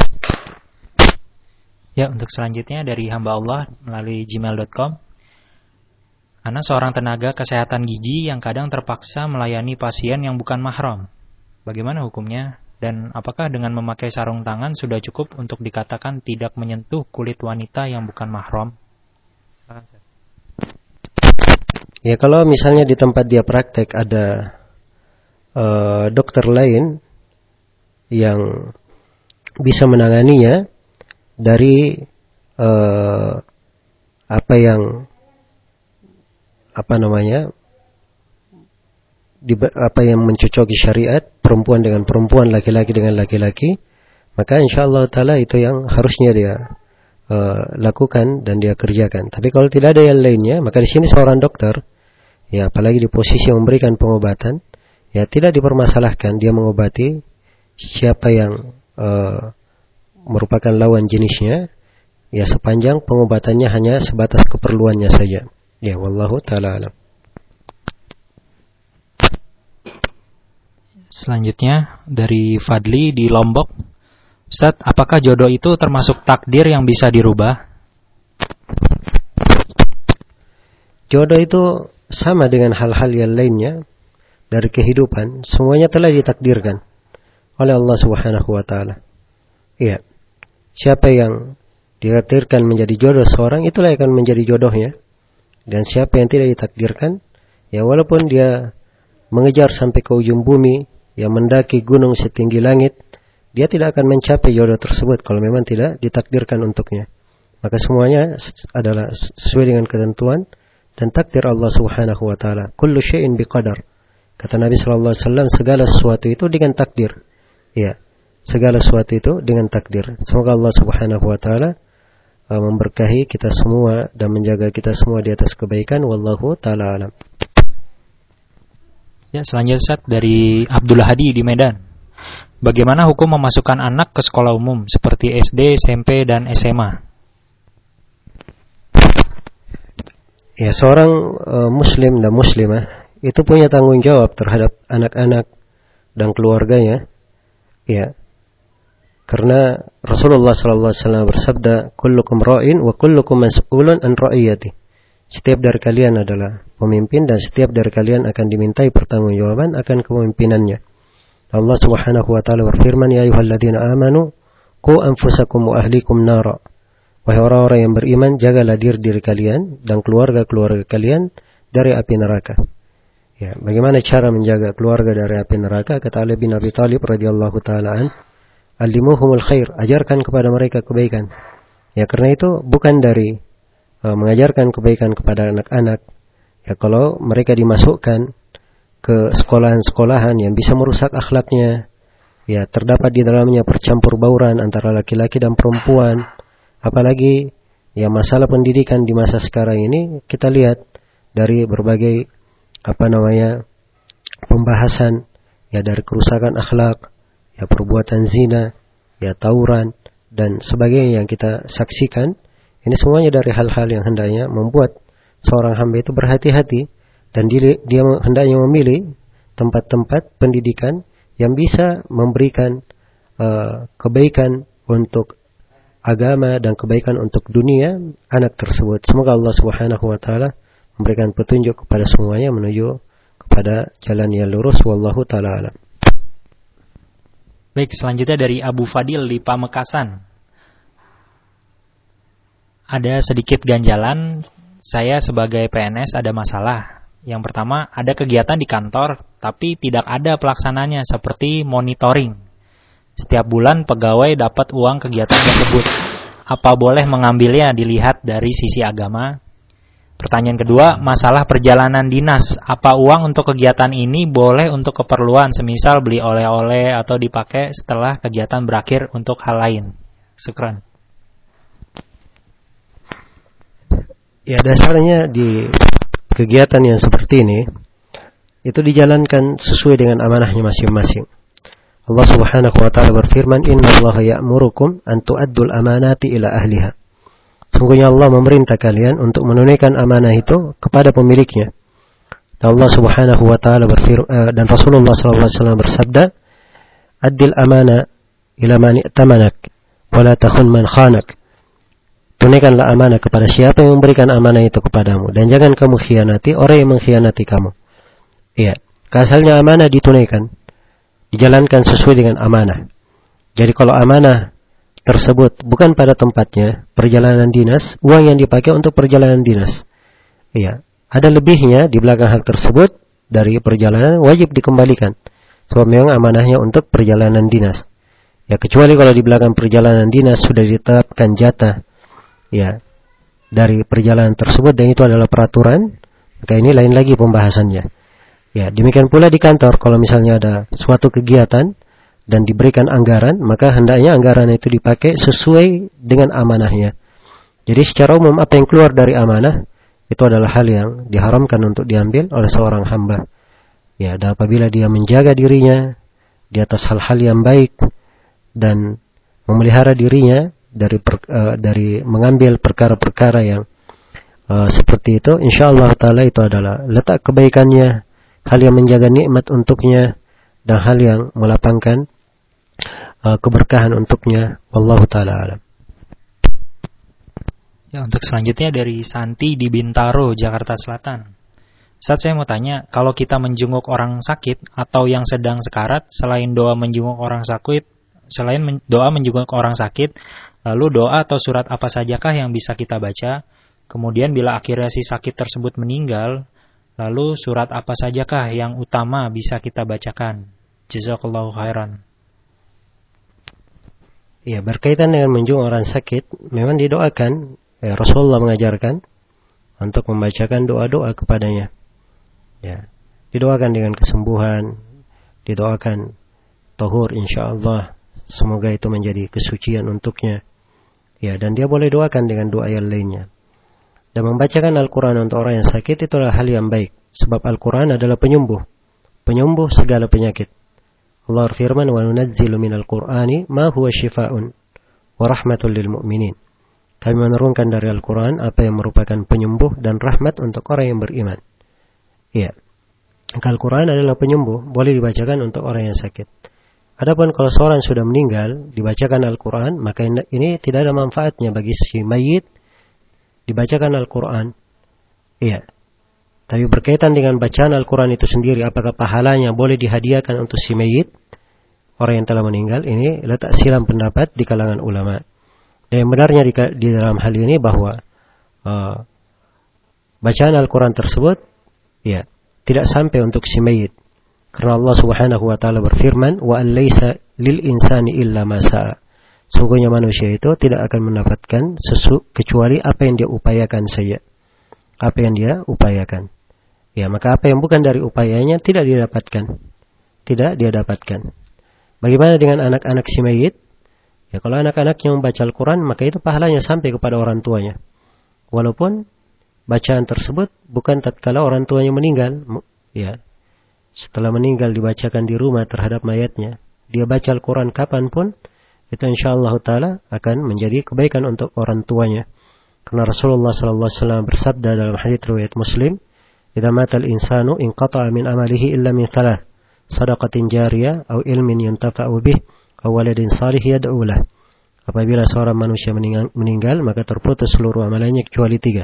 Ya, untuk selanjutnya dari hamba Allah melalui gmail dot com. Ana seorang tenaga kesehatan gigi yang kadang terpaksa melayani pasien yang bukan mahram. Bagaimana hukumnya? Dan apakah dengan memakai sarung tangan sudah cukup untuk dikatakan tidak menyentuh kulit wanita yang bukan mahram? Ya, kalau misalnya di tempat dia praktek ada uh, dokter lain yang bisa menanganinya dari uh, apa yang apa namanya di, apa yang mencocoki syariat, perempuan dengan perempuan, laki-laki dengan laki-laki, maka insyaallah taala itu yang harusnya dia uh, lakukan dan dia kerjakan. Tapi kalau tidak ada yang lainnya, maka di sini seorang dokter, ya apalagi di posisi memberikan pengobatan, ya tidak dipermasalahkan dia mengobati siapa yang uh, merupakan lawan jenisnya, ya sepanjang pengobatannya hanya sebatas keperluannya saja. Ya, wallahu taala alam. Selanjutnya dari Fadli di Lombok. Ustaz, apakah jodoh itu termasuk takdir yang bisa dirubah? Jodoh itu sama dengan hal-hal yang lainnya dari kehidupan, semuanya telah ditakdirkan oleh Allah Subhanahu wa taala. Iya. Siapa yang ditakdirkan menjadi jodoh seorang, itulah yang akan menjadi jodohnya. Dan siapa yang tidak ditakdirkan, ya walaupun dia mengejar sampai ke ujung bumi, ya mendaki gunung setinggi langit, dia tidak akan mencapai jodoh tersebut kalau memang tidak ditakdirkan untuknya. Maka semuanya adalah sesuai dengan ketentuan dan takdir Allah Subhanahu wa taala. Kullu syai'in biqadar. Kata Nabi sallallahu alaihi wasallam, segala sesuatu itu dengan takdir. Ya. Segala sesuatu itu dengan takdir. Semoga Allah Subhanahu wa taala uh, memberkahi kita semua dan menjaga kita semua di atas kebaikan. Wallahu taala alam. Ya, selanjutnya Ustaz dari Abdullah Hadi di Medan. Bagaimana hukum memasukkan anak ke sekolah umum seperti S D, S M P dan S M A? Ya, seorang uh, muslim dan muslimah itu punya tanggung jawab terhadap anak-anak dan keluarganya. Ya. Karena Rasulullah sallallahu alaihi wasallam bersabda, "Kullukum ra'in wa kullukum mas'ulun an ra'iyati." Setiap dari kalian adalah pemimpin dan setiap dari kalian akan dimintai pertanggungjawaban akan kepemimpinannya. Allah Subhanahu wa taala berfirman, "Ya ayyuhalladzina amanu qu anfusakum wa ahlikum nara." Wahai orang-orang yang beriman, jagalah diri diri kalian dan keluarga-keluarga kalian dari api neraka. Ya, bagaimana cara menjaga keluarga dari api neraka? Kata Ali bin Abi Thalib radhiyallahu taala an, "Alimuhumul khair," ajarkan kepada mereka kebaikan. Ya, karena itu bukan dari uh, mengajarkan kebaikan kepada anak-anak. Ya, kalau mereka dimasukkan ke sekolahan-sekolahan yang bisa merusak akhlaknya, ya terdapat di dalamnya percampur bauran antara laki-laki dan perempuan, apalagi ya masalah pendidikan di masa sekarang ini kita lihat dari berbagai apa namanya pembahasan ya dari kerusakan akhlak, ya perbuatan zina, ya tawuran dan sebagainya yang kita saksikan, ini semuanya dari hal-hal yang hendaknya membuat seorang hamba itu berhati-hati dan dia, dia hendaknya memilih tempat-tempat pendidikan yang bisa memberikan uh, kebaikan untuk agama dan kebaikan untuk dunia anak tersebut. Semoga Allah Subhanahu wa taala memberikan petunjuk kepada semuanya menuju kepada jalan yang lurus. Wallahu taala alam. Baik, selanjutnya dari Abu Fadil di Pamekasan. Ada sedikit ganjalan, saya sebagai P N S ada masalah. Yang pertama, ada kegiatan di kantor, tapi tidak ada pelaksananya seperti monitoring. Setiap bulan pegawai dapat uang kegiatan tersebut. Apa boleh mengambilnya dilihat dari sisi agama? Pertanyaan kedua, masalah perjalanan dinas. Apa uang untuk kegiatan ini boleh untuk keperluan, semisal beli oleh-oleh atau dipakai setelah kegiatan berakhir untuk hal lain? Syukran. Ya, dasarnya di kegiatan yang seperti ini itu dijalankan sesuai dengan amanahnya masing-masing. Allah Subhanahu wa taala berfirman, "Innallaha ya'murukum an tu'addul amanati ila ahliha." Sungguhnya Allah memerintah kalian untuk menunaikan amanah itu kepada pemiliknya. Dan Allah Subhanahu wa taala berfirman, uh, dan Rasulullah sallallahu alaihi wasallam bersabda, "Addil amana ila man i'tamanak wa la takhun man khanak." Tunaikanlah amanah kepada siapa yang memberikan amanah itu kepadamu, dan jangan kamu khianati orang yang mengkhianati kamu. Iya, asalnya amanah ditunaikan, dijalankan sesuai dengan amanah. Jadi kalau amanah tersebut bukan pada tempatnya, perjalanan dinas, uang yang dipakai untuk perjalanan dinas, iya, ada lebihnya di belakang hal tersebut dari perjalanan, wajib dikembalikan. Sebab memang amanahnya untuk perjalanan dinas. Ya, kecuali kalau di belakang perjalanan dinas sudah ditetapkan jatah, ya, dari perjalanan tersebut, dan itu adalah peraturan, maka ini lain lagi pembahasannya. Ya, demikian pula di kantor, kalau misalnya ada suatu kegiatan dan diberikan anggaran, maka hendaknya anggaran itu dipakai sesuai dengan amanahnya. Jadi secara umum apa yang keluar dari amanah itu adalah hal yang diharamkan untuk diambil oleh seorang hamba. Ya, dan apabila dia menjaga dirinya di atas hal-hal yang baik dan memelihara dirinya dari per, uh, dari mengambil perkara-perkara yang uh, seperti itu, insyaallah taala itu adalah letak kebaikannya, hal yang menjaga nikmat untuknya, dan hal yang melapangkan uh, keberkahan untuknya. Wallahu taala alam. Ya, untuk selanjutnya dari Santi di Bintaro, Jakarta Selatan. Ustaz, saya mau tanya, kalau kita menjenguk orang sakit atau yang sedang sekarat, selain doa menjenguk orang sakit, selain men- doa menjenguk orang sakit, lalu doa atau surat apa sajakah yang bisa kita baca? Kemudian bila akhirnya si sakit tersebut meninggal, lalu surat apa sajakah yang utama bisa kita bacakan? Jazakallahu khairan. Ya, berkaitan dengan menjenguk orang sakit, memang didoakan. Ya, Rasulullah mengajarkan untuk membacakan doa-doa kepadanya. Ya, didoakan dengan kesembuhan, didoakan tahur insyaallah, semoga itu menjadi kesucian untuknya. Ya, dan dia boleh doakan dengan doa yang lainnya. Dan membacakan Al-Quran untuk orang yang sakit itu adalah hal yang baik. Sebab Al-Quran adalah penyembuh. Penyembuh segala penyakit. Allah firman, وَنُنَزِّلُ مِنَ الْقُرْآنِ مَا هُوَ شِفَاءٌ وَرَحْمَةٌ لِلْمُؤْمِنِينَ. Kami menurunkan dari Al-Quran apa yang merupakan penyembuh dan rahmat untuk orang yang beriman. Ya, Al-Quran adalah penyembuh, boleh dibacakan untuk orang yang sakit. Adapun kalau seorang sudah meninggal, dibacakan Al-Quran, maka ini tidak ada manfaatnya bagi si mayit dibacakan Al-Quran. Iya. Tapi berkaitan dengan bacaan Al-Quran itu sendiri, apakah pahalanya boleh dihadiahkan untuk si mayit, orang yang telah meninggal, ini letak silang pendapat di kalangan ulama. Dan yang benarnya di, di dalam hal ini bahwa uh, bacaan Al-Quran tersebut, ya, tidak sampai untuk si mayit. Karena Allah Subhanahu wa taala berfirman, "Wa an laisa lil insani illa ma sa'a." Sungguhnya manusia itu tidak akan mendapatkan sesuatu kecuali apa yang dia upayakan saja. Apa yang dia upayakan. Ya, maka apa yang bukan dari upayanya tidak didapatkan. Tidak dia dapatkan. Bagaimana dengan anak-anak si mayit? Ya, kalau anak-anaknya membaca Al-Quran, maka itu pahalanya sampai kepada orang tuanya. Walaupun bacaan tersebut bukan tatkala orang tuanya meninggal. Ya, setelah meninggal dibacakan di rumah terhadap mayatnya. Dia baca Al-Quran kapanpun, itu insyaallah ta'ala akan menjadi kebaikan untuk orang tuanya. Karena Rasulullah sallallahu alaihi wasallam bersabda dalam hadits riwayat Muslim, "Idza mata al-insanu inqata'a min amalihi illa min thalath, shadaqatin jariyah aw ilmin yuntafa'u bih aw waladin salih yad'u lah." Apabila seorang manusia meninggal, meninggal maka terputus seluruh amalannya kecuali tiga.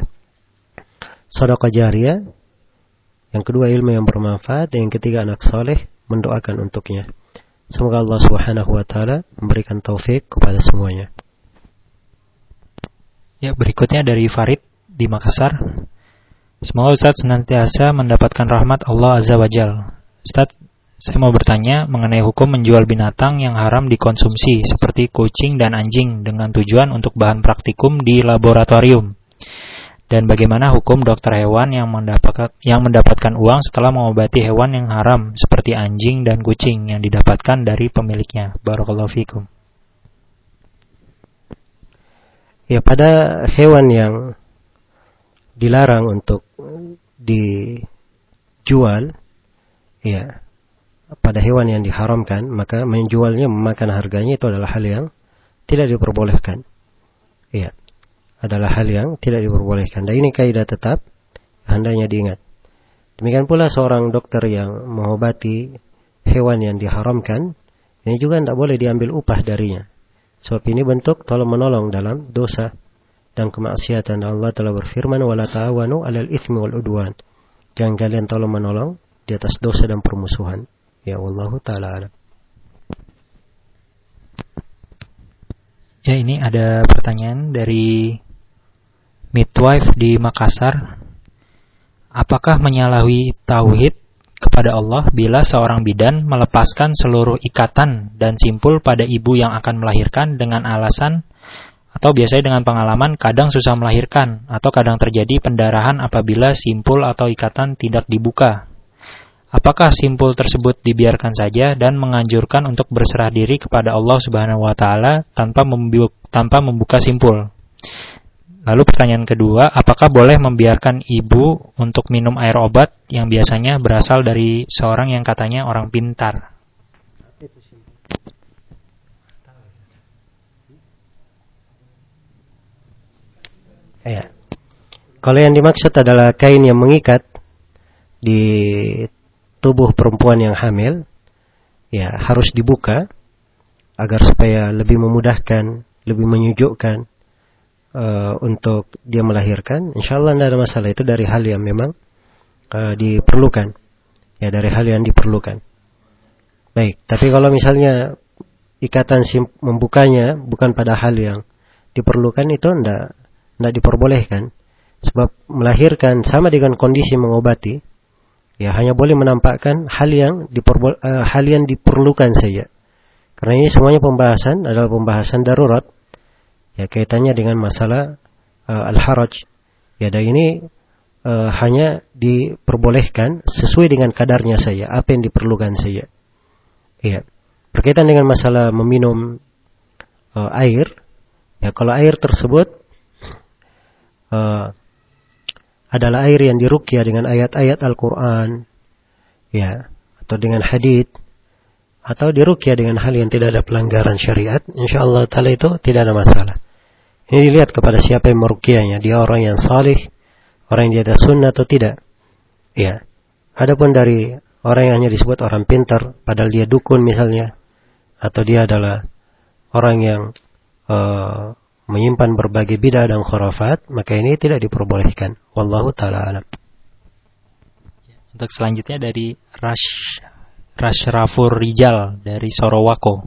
Sedekah jariyah, yang kedua ilmu yang bermanfaat, dan yang ketiga anak saleh mendoakan untuknya. Semoga Allah Subhanahu wa taala memberikan taufik kepada semuanya. Ya, berikutnya dari Farid di Makassar. Semoga Ustaz senantiasa mendapatkan rahmat Allah Azza wa Jalla. Ustaz, saya mau bertanya mengenai hukum menjual binatang yang haram dikonsumsi seperti kucing dan anjing dengan tujuan untuk bahan praktikum di laboratorium. Dan bagaimana hukum dokter hewan yang mendapatkan yang mendapatkan uang setelah mengobati hewan yang haram seperti anjing dan kucing yang didapatkan dari pemiliknya. Barakallahu fikum. Ya, pada hewan yang dilarang untuk dijual, ya, pada hewan yang diharamkan, maka menjualnya, memakan harganya itu adalah hal yang tidak diperbolehkan. Ya, adalah hal yang tidak diperbolehkan. Dan ini kaidah tetap hendaknya diingat. Demikian pula seorang dokter yang mengobati hewan yang diharamkan, ini juga tidak boleh diambil upah darinya. Sebab ini bentuk tolong menolong dalam dosa dan kemaksiatan. Allah telah berfirman, "Wala ta'awanu 'alal itsmi wal 'udwan." Jangan kalian tolong menolong di atas dosa dan permusuhan. Ya, wallahu taala alam. Ya, ini ada pertanyaan dari midwife di Makassar. Apakah menyalahi tauhid kepada Allah bila seorang bidan melepaskan seluruh ikatan dan simpul pada ibu yang akan melahirkan dengan alasan atau biasanya dengan pengalaman kadang susah melahirkan atau kadang terjadi pendarahan apabila simpul atau ikatan tidak dibuka? Apakah simpul tersebut dibiarkan saja dan menganjurkan untuk berserah diri kepada Allah Subhanahu wa taala tanpa membuka, tanpa membuka simpul? Lalu pertanyaan kedua, apakah boleh membiarkan ibu untuk minum air obat yang biasanya berasal dari seorang yang katanya orang pintar? Ya. Kalau yang dimaksud adalah kain yang mengikat di tubuh perempuan yang hamil, ya harus dibuka agar supaya lebih memudahkan, lebih menyejukkan uh, untuk dia melahirkan. Insyaallah tidak ada masalah, itu dari hal yang memang uh, diperlukan, ya dari hal yang diperlukan. Baik, tapi kalau misalnya ikatan sim- membukanya bukan pada hal yang diperlukan, itu tidak tidak diperbolehkan. Sebab melahirkan sama dengan kondisi mengobati. Ya, hanya boleh menampakkan hal yang diperbo- uh, hal yang diperlukan saja. Karena ini semuanya pembahasan adalah pembahasan darurat. Ya, kaitannya dengan masalah uh, al-haraj. Ya, dan ini uh, hanya diperbolehkan sesuai dengan kadarnya saja, apa yang diperlukan saja. Ya. Berkaitan dengan masalah meminum uh, air, ya kalau air tersebut uh, adalah air yang diruqyah dengan ayat-ayat Al-Quran, ya, atau dengan hadits, atau diruqyah dengan hal yang tidak ada pelanggaran syariat, insyaallah ta'ala itu tidak ada masalah. Ini dilihat kepada siapa yang meruqyahnya, dia orang yang salih, orang yang di atas sunnah atau tidak. Ya. Adapun dari orang yang hanya disebut orang pintar, padahal dia dukun misalnya, atau dia adalah orang yang uh, menyimpan berbagai bidah dan khurafat, maka ini tidak diperbolehkan. Wallahu ta'ala alam. Untuk selanjutnya dari Rash Rashrafur Rijal dari Sorowako.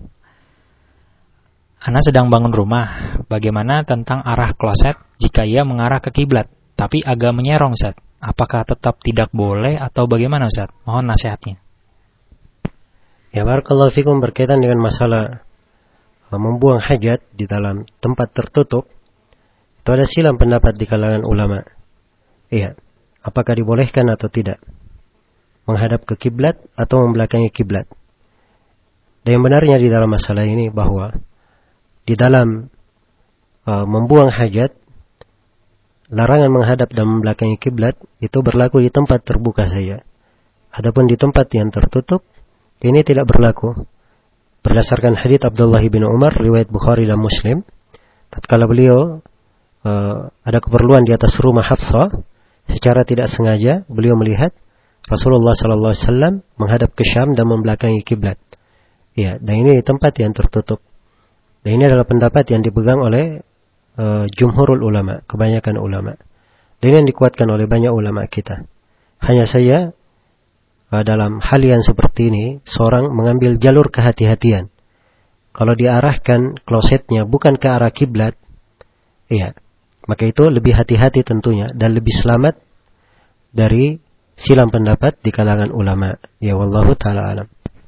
Ana sedang bangun rumah. Bagaimana tentang arah kloset jika ia mengarah ke kiblat tapi agak menyerong, Ustaz? Apakah tetap tidak boleh atau bagaimana, Ustaz? Mohon nasihatnya. Ya, barakallahu fikum, berkaitan dengan masalah membuang hajat di dalam tempat tertutup, itu ada silang pendapat di kalangan ulama. Iya, apakah dibolehkan atau tidak menghadap ke kiblat atau membelakangi kiblat. Dan yang benarnya di dalam masalah ini bahwa di dalam uh, membuang hajat, larangan menghadap dan membelakangi kiblat itu berlaku di tempat terbuka saja. Adapun di tempat yang tertutup, ini tidak berlaku. Berdasarkan hadits Abdullah bin Umar riwayat Bukhari dan Muslim, tatkala beliau uh, ada keperluan di atas rumah Hafsah, secara tidak sengaja beliau melihat Rasulullah sallallahu alaihi wasallam menghadap ke Syam dan membelakangi kiblat. Ya, dan ini tempat yang tertutup. Dan ini adalah pendapat yang dipegang oleh uh, jumhurul ulama, kebanyakan ulama. Dan ini yang dikuatkan oleh banyak ulama kita. Hanya saja dalam hal yang seperti ini, seorang mengambil jalur kehati-hatian. Kalau diarahkan klosetnya bukan ke arah kiblat, iya, maka itu lebih hati-hati tentunya dan lebih selamat dari silang pendapat di kalangan ulama. Ya, wallahu ta'ala alam.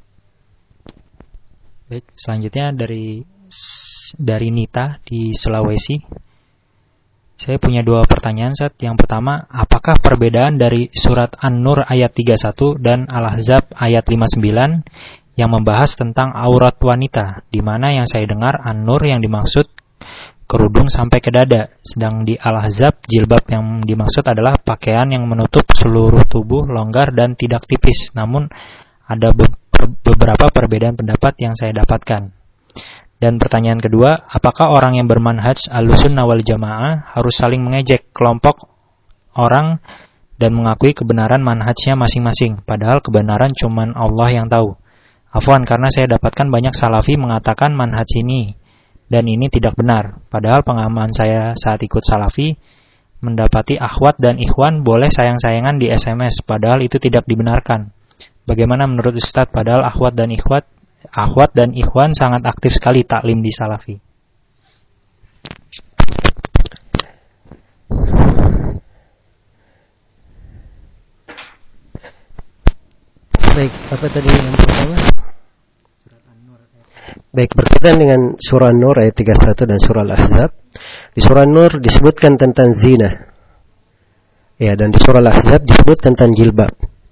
Baik, selanjutnya dari dari Nita di Sulawesi. Saya punya dua pertanyaan, Ustaz. Yang pertama, apakah perbedaan dari surat An-Nur ayat tiga puluh satu dan Al-Ahzab ayat lima puluh sembilan yang membahas tentang aurat wanita, di mana yang saya dengar An-Nur yang dimaksud kerudung sampai ke dada. Sedang di Al-Ahzab, jilbab yang dimaksud adalah pakaian yang menutup seluruh tubuh, longgar dan tidak tipis. Namun ada be- beberapa perbedaan pendapat yang saya dapatkan. Dan pertanyaan kedua, apakah orang yang bermanhaj Ahlussunnah wal Jamaah harus saling mengejek kelompok orang dan mengakui kebenaran manhajnya masing-masing, padahal kebenaran cuman Allah yang tahu? Afwan, karena saya dapatkan banyak salafi mengatakan manhaj ini dan ini tidak benar, padahal pengalaman saya saat ikut salafi mendapati akhwat dan ikhwan boleh sayang-sayangan di S M S, padahal itu tidak dibenarkan. Bagaimana menurut Ustadz, padahal akhwat dan ikhwat akhwat dan ikhwan sangat aktif sekali taklim di salafi? Baik, apa tadi yang pertama? Baik, berkaitan dengan surah An-Nur ayat tiga puluh satu dan surah Al-Ahzab. Di surah An-Nur disebutkan tentang zina. Ya, dan di surah Al-Ahzab disebut tentang jilbab.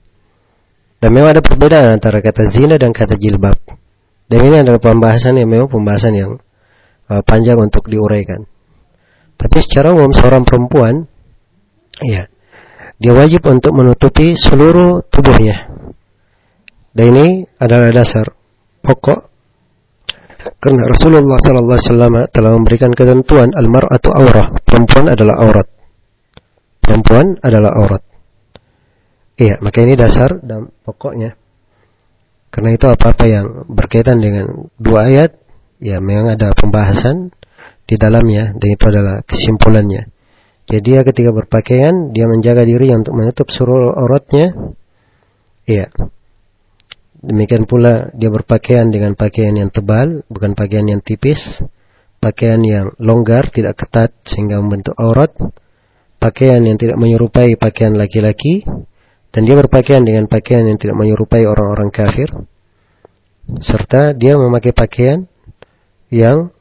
Dan memang ada perbedaan antara kata zina dan kata jilbab. Dan ini adalah pembahasan yang memang pembahasan yang uh, panjang untuk diuraikan. Tapi secara umum seorang perempuan, ya, dia wajib untuk menutupi seluruh tubuhnya. Dan ini adalah dasar pokok, karena Rasulullah sallallahu alaihi wasallam telah memberikan ketentuan al-mar'atu aurah, perempuan adalah aurat. Perempuan adalah aurat. Iya, maka ini dasar dan pokoknya. Karena itu apa-apa yang berkaitan dengan dua ayat, ya memang ada pembahasan di dalamnya, dan itu adalah kesimpulannya. Jadi dia ketika berpakaian, dia menjaga diri untuk menutup seluruh auratnya. Iya. Demikian pula dia berpakaian dengan pakaian yang tebal, bukan pakaian yang tipis. Pakaian yang longgar, tidak ketat sehingga membentuk aurat. Pakaian yang tidak menyerupai pakaian laki-laki. Dan dia berpakaian dengan pakaian yang tidak menyerupai orang-orang kafir. Serta dia memakai pakaian yang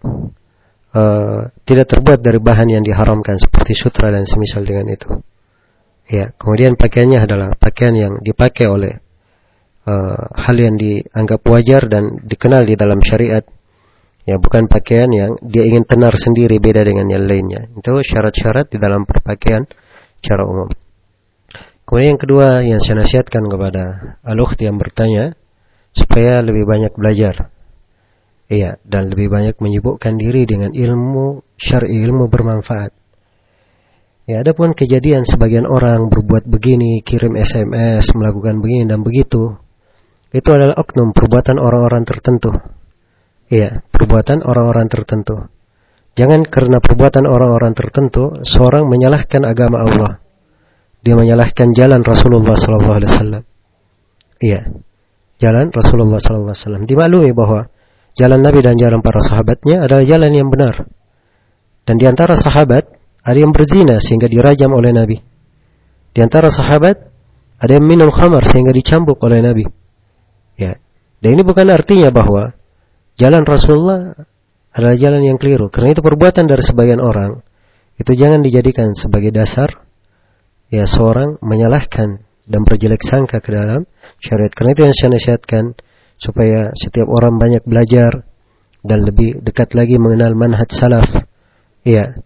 uh, tidak terbuat dari bahan yang diharamkan, seperti sutra dan semisal dengan itu. Ya, kemudian pakaiannya adalah pakaian yang dipakai oleh uh, hal yang dianggap wajar dan dikenal di dalam syariat. Ya, bukan pakaian yang dia ingin tenar sendiri beda dengan yang lainnya. Itu syarat-syarat di dalam berpakaian secara umum. Kemudian yang kedua yang saya nasihatkan kepada al-ukht yang bertanya, supaya lebih banyak belajar. Iya, dan lebih banyak menyibukkan diri dengan ilmu syar'i, ilmu bermanfaat. Ya, adapun kejadian sebagian orang berbuat begini, kirim S M S, melakukan begini dan begitu, itu adalah oknum, perbuatan orang-orang tertentu. Iya, perbuatan orang-orang tertentu. Jangan karena perbuatan orang-orang tertentu seorang menyalahkan agama Allah. Dia menyalahkan jalan Rasulullah sallallahu alaihi wasallam. Iya, jalan Rasulullah sallallahu alaihi wasallam. Dimaklumi bahwa jalan Nabi dan jalan para sahabatnya adalah jalan yang benar. Dan di antara sahabat ada yang berzina sehingga dirajam oleh Nabi. Di antara sahabat ada yang minum khamar sehingga dicambuk oleh Nabi. Ya. Dan ini bukan artinya bahwa jalan Rasulullah adalah jalan yang keliru. Karena itu perbuatan dari sebagian orang itu jangan dijadikan sebagai dasar ya seorang menyalahkan dan berjelek sangka ke dalam syariat. Karena itu yang saya nasihatkan, supaya setiap orang banyak belajar dan lebih dekat lagi mengenal manhaj salaf. Iya.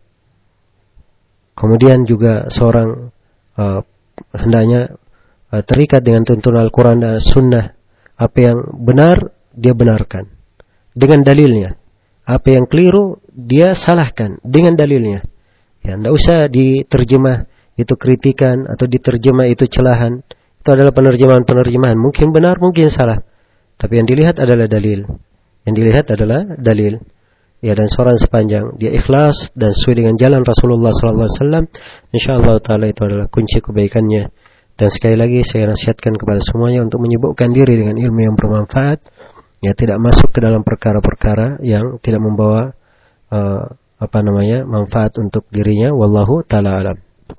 Kemudian juga seorang uh, hendaknya uh, terikat dengan tuntunan Al-Quran dan Sunnah. Apa yang benar dia benarkan dengan dalilnya. Apa yang keliru dia salahkan dengan dalilnya. Ya, tidak usah diterjemah itu kritikan atau diterjemah itu celahan. Itu adalah penerjemahan-penerjemahan. Mungkin benar, mungkin salah. Tapi yang dilihat adalah dalil. Yang dilihat adalah dalil. Ya, dan seorang sepanjang dia ikhlas dan sesuai dengan jalan Rasulullah sallallahu alaihi wasallam, insyaallah taala itu adalah kunci kebaikannya. Dan sekali lagi saya nasihatkan kepada semuanya untuk menyibukkan diri dengan ilmu yang bermanfaat. Ya, tidak masuk ke dalam perkara-perkara yang tidak membawa uh, apa namanya manfaat untuk dirinya. Wallahu taala alam.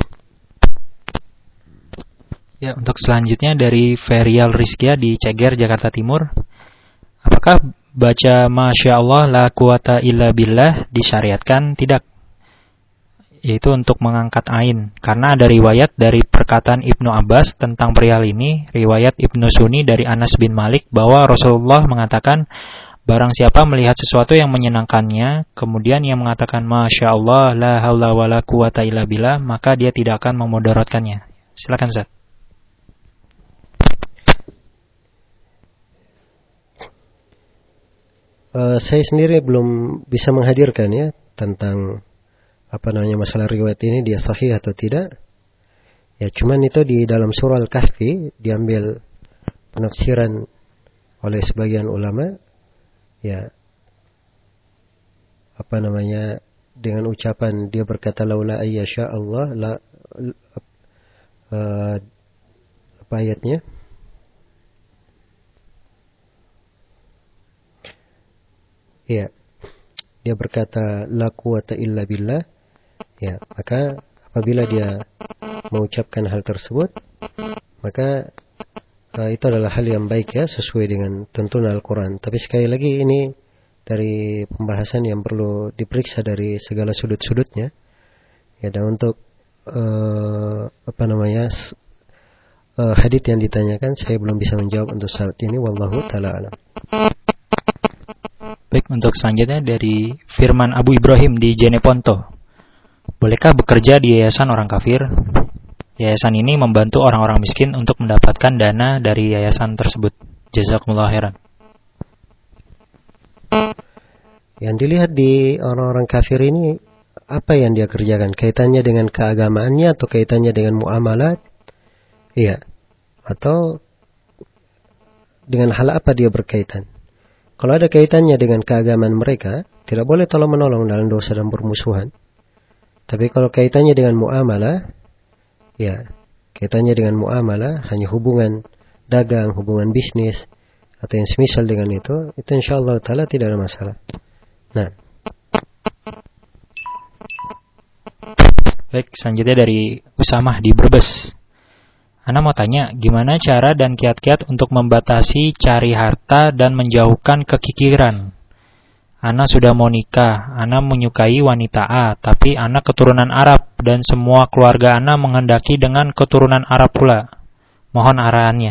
Ya, untuk selanjutnya dari Ferial Rizkia di Ceger, Jakarta Timur. Apakah baca Masya Allah la quwata illa billah disyariatkan? Tidak. Yaitu untuk mengangkat ain. Karena ada riwayat dari perkataan Ibnu Abbas tentang perihal ini. Riwayat Ibnu Sunni dari Anas bin Malik bahwa Rasulullah mengatakan Barang siapa melihat sesuatu yang menyenangkannya, kemudian ia mengatakan Masya Allah, la haula wa la quwata illa billah, maka dia tidak akan memudaratkannya. Silakan Ustaz. Uh, saya sendiri belum bisa menghadirkan ya tentang apa namanya masalah riwayat ini dia sahih atau tidak. Ya cuman itu di dalam surah Al-Kahfi diambil penafsiran oleh sebagian ulama ya apa namanya dengan ucapan dia berkata laula ayyasha Allah la uh, apa ayatnya? Ya, dia berkata la quwata illa billah. Ya, maka apabila dia mengucapkan hal tersebut, maka uh, itu adalah hal yang baik ya, sesuai dengan tuntunan Al-Quran. Tapi sekali lagi ini dari pembahasan yang perlu diperiksa dari segala sudut-sudutnya. Ya, dan untuk uh, apa namanya uh, hadits yang ditanyakan, saya belum bisa menjawab untuk saat ini. Wallahu taala alam. Baik, untuk selanjutnya dari Firman Abu Ibrahim di Jeneponto. Bolehkah bekerja di yayasan orang kafir? Yayasan ini membantu orang-orang miskin untuk mendapatkan dana dari yayasan tersebut. Jazakumullah khairan. Yang dilihat di orang-orang kafir ini, apa yang dia kerjakan? Kaitannya dengan keagamaannya atau kaitannya dengan muamalat? Iya. Atau dengan hal apa dia berkaitan? Kalau ada kaitannya dengan keagamaan mereka, tidak boleh tolong-menolong dalam dosa dan permusuhan. Tapi kalau kaitannya dengan muamalah, ya, kaitannya dengan muamalah, hanya hubungan dagang, hubungan bisnis, atau yang semisal dengan itu, itu insyaallah ta'ala tidak ada masalah. Nah. Baik, selanjutnya dari Usamah di Brebes. Ana mau tanya, gimana cara dan kiat-kiat untuk membatasi cari harta dan menjauhkan kekikiran? Ana sudah mau nikah, Ana menyukai wanita A, tapi Ana keturunan Arab dan semua keluarga Ana menghendaki dengan keturunan Arab pula. Mohon arahannya.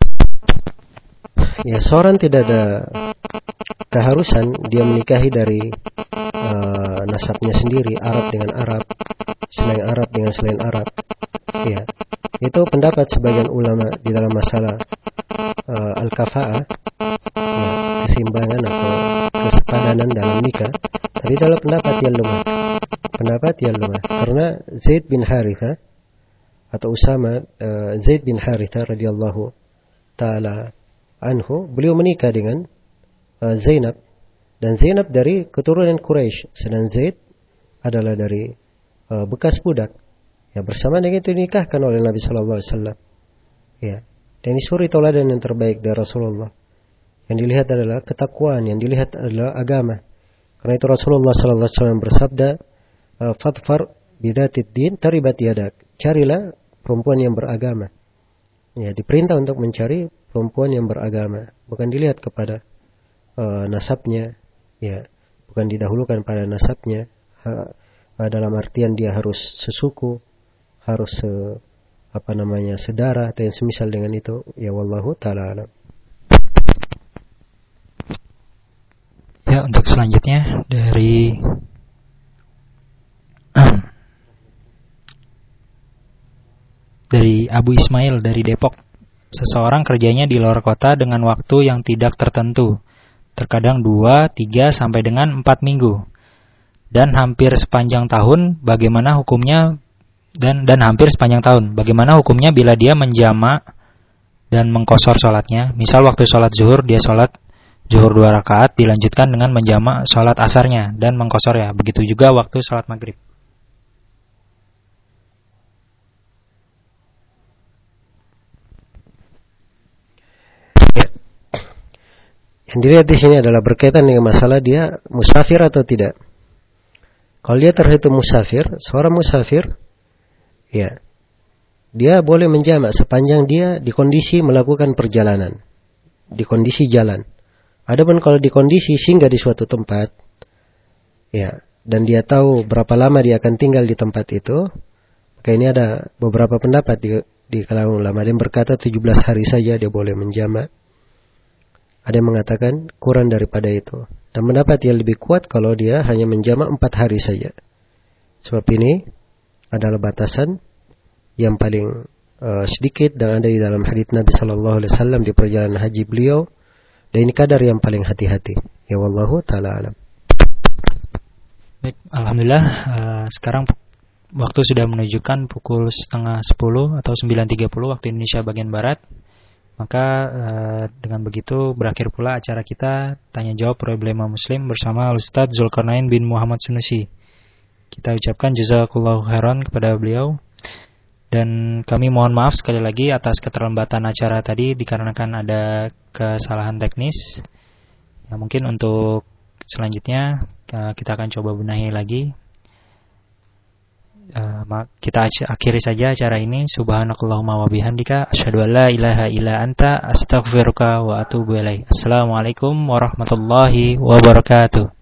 Ya, seorang tidak ada keharusan dia menikahi dari uh, nasabnya sendiri, Arab dengan Arab, selain Arab dengan selain Arab. Ya, itu pendapat sebagian ulama di dalam masalah uh, al-kafa'ah, ya, keseimbangan atau kesepadanan dalam nikah. Tapi dalam pendapat yang lemah, pendapat yang lemah, karena Zaid bin Haritha atau Usama uh, Zaid bin Haritha radhiyallahu taala anhu, beliau menikah dengan uh, Zainab, dan Zainab dari keturunan Quraisy, sedang Zaid adalah dari uh, bekas budak. Ya, bersama dengan itu dinikahkan oleh Nabi sallallahu alaihi wasallam. Ya, dan ini suri tauladan yang terbaik dari Rasulullah. Yang dilihat adalah ketakwaan, yang dilihat adalah agama. Karena itu Rasulullah sallallahu alaihi wasallam bersabda, "Fadfar bidatid din taribat yadak." Carilah perempuan yang beragama. Ya, diperintah untuk mencari perempuan yang beragama, bukan dilihat kepada uh, nasabnya, ya, bukan didahulukan pada nasabnya. Ha, dalam artian dia harus sesuku, harus se, apa namanya sedara atau yang semisal dengan itu. Ya, wallahu taala alam. Ya, untuk selanjutnya dari dari Abu Ismail dari Depok. Seseorang kerjanya di luar kota dengan waktu yang tidak tertentu, terkadang dua, tiga sampai dengan empat minggu, dan hampir sepanjang tahun. Bagaimana hukumnya? Dan dan hampir sepanjang tahun. Bagaimana hukumnya bila dia menjamak dan mengkosor sholatnya? Misal waktu sholat zuhur dia sholat zuhur dua rakaat, dilanjutkan dengan menjamak sholat asarnya dan mengkosornya. Begitu juga waktu sholat maghrib. Yang dilihat di sini adalah berkaitan dengan masalah dia musafir atau tidak. Kalau dia terhitung musafir, seorang musafir, ya, dia boleh menjamak sepanjang dia di kondisi melakukan perjalanan, di kondisi jalan. Adapun kalau di kondisi singgah di suatu tempat, ya, dan dia tahu berapa lama dia akan tinggal di tempat itu, maka ini ada beberapa pendapat di, di kalangan ulama. Ada yang berkata tujuh belas hari saja dia boleh menjamak. Ada yang mengatakan kurang daripada itu. Dan pendapat yang lebih kuat kalau dia hanya menjamak empat hari saja. Sebab ini adalah batasan yang paling uh, sedikit dan ada di dalam hadits Nabi Sallallahu Alaihi Wasallam di perjalanan haji beliau. Dan ini kadar yang paling hati-hati. Ya wallahu ta'ala alam. Baik, alhamdulillah. Uh, sekarang waktu sudah menunjukkan pukul setengah sepuluh atau sembilan tiga puluh waktu Indonesia bagian Barat. Maka uh, dengan begitu berakhir pula acara kita Tanya Jawab Problema Muslim bersama Ustadz Zulkarnain bin Muhammad Sunusi. Kita ucapkan jazakallahu khairan kepada beliau. Dan kami mohon maaf sekali lagi atas keterlambatan acara tadi dikarenakan ada kesalahan teknis. Ya, mungkin untuk selanjutnya uh, kita akan coba benahi lagi. Uh, kita akhiri saja acara ini. Subhanakallahumma wa bihamdika asyhadu an la ilaha illa anta astaghfiruka wa atubu ilaik. Assalamualaikum warahmatullahi wabarakatuh.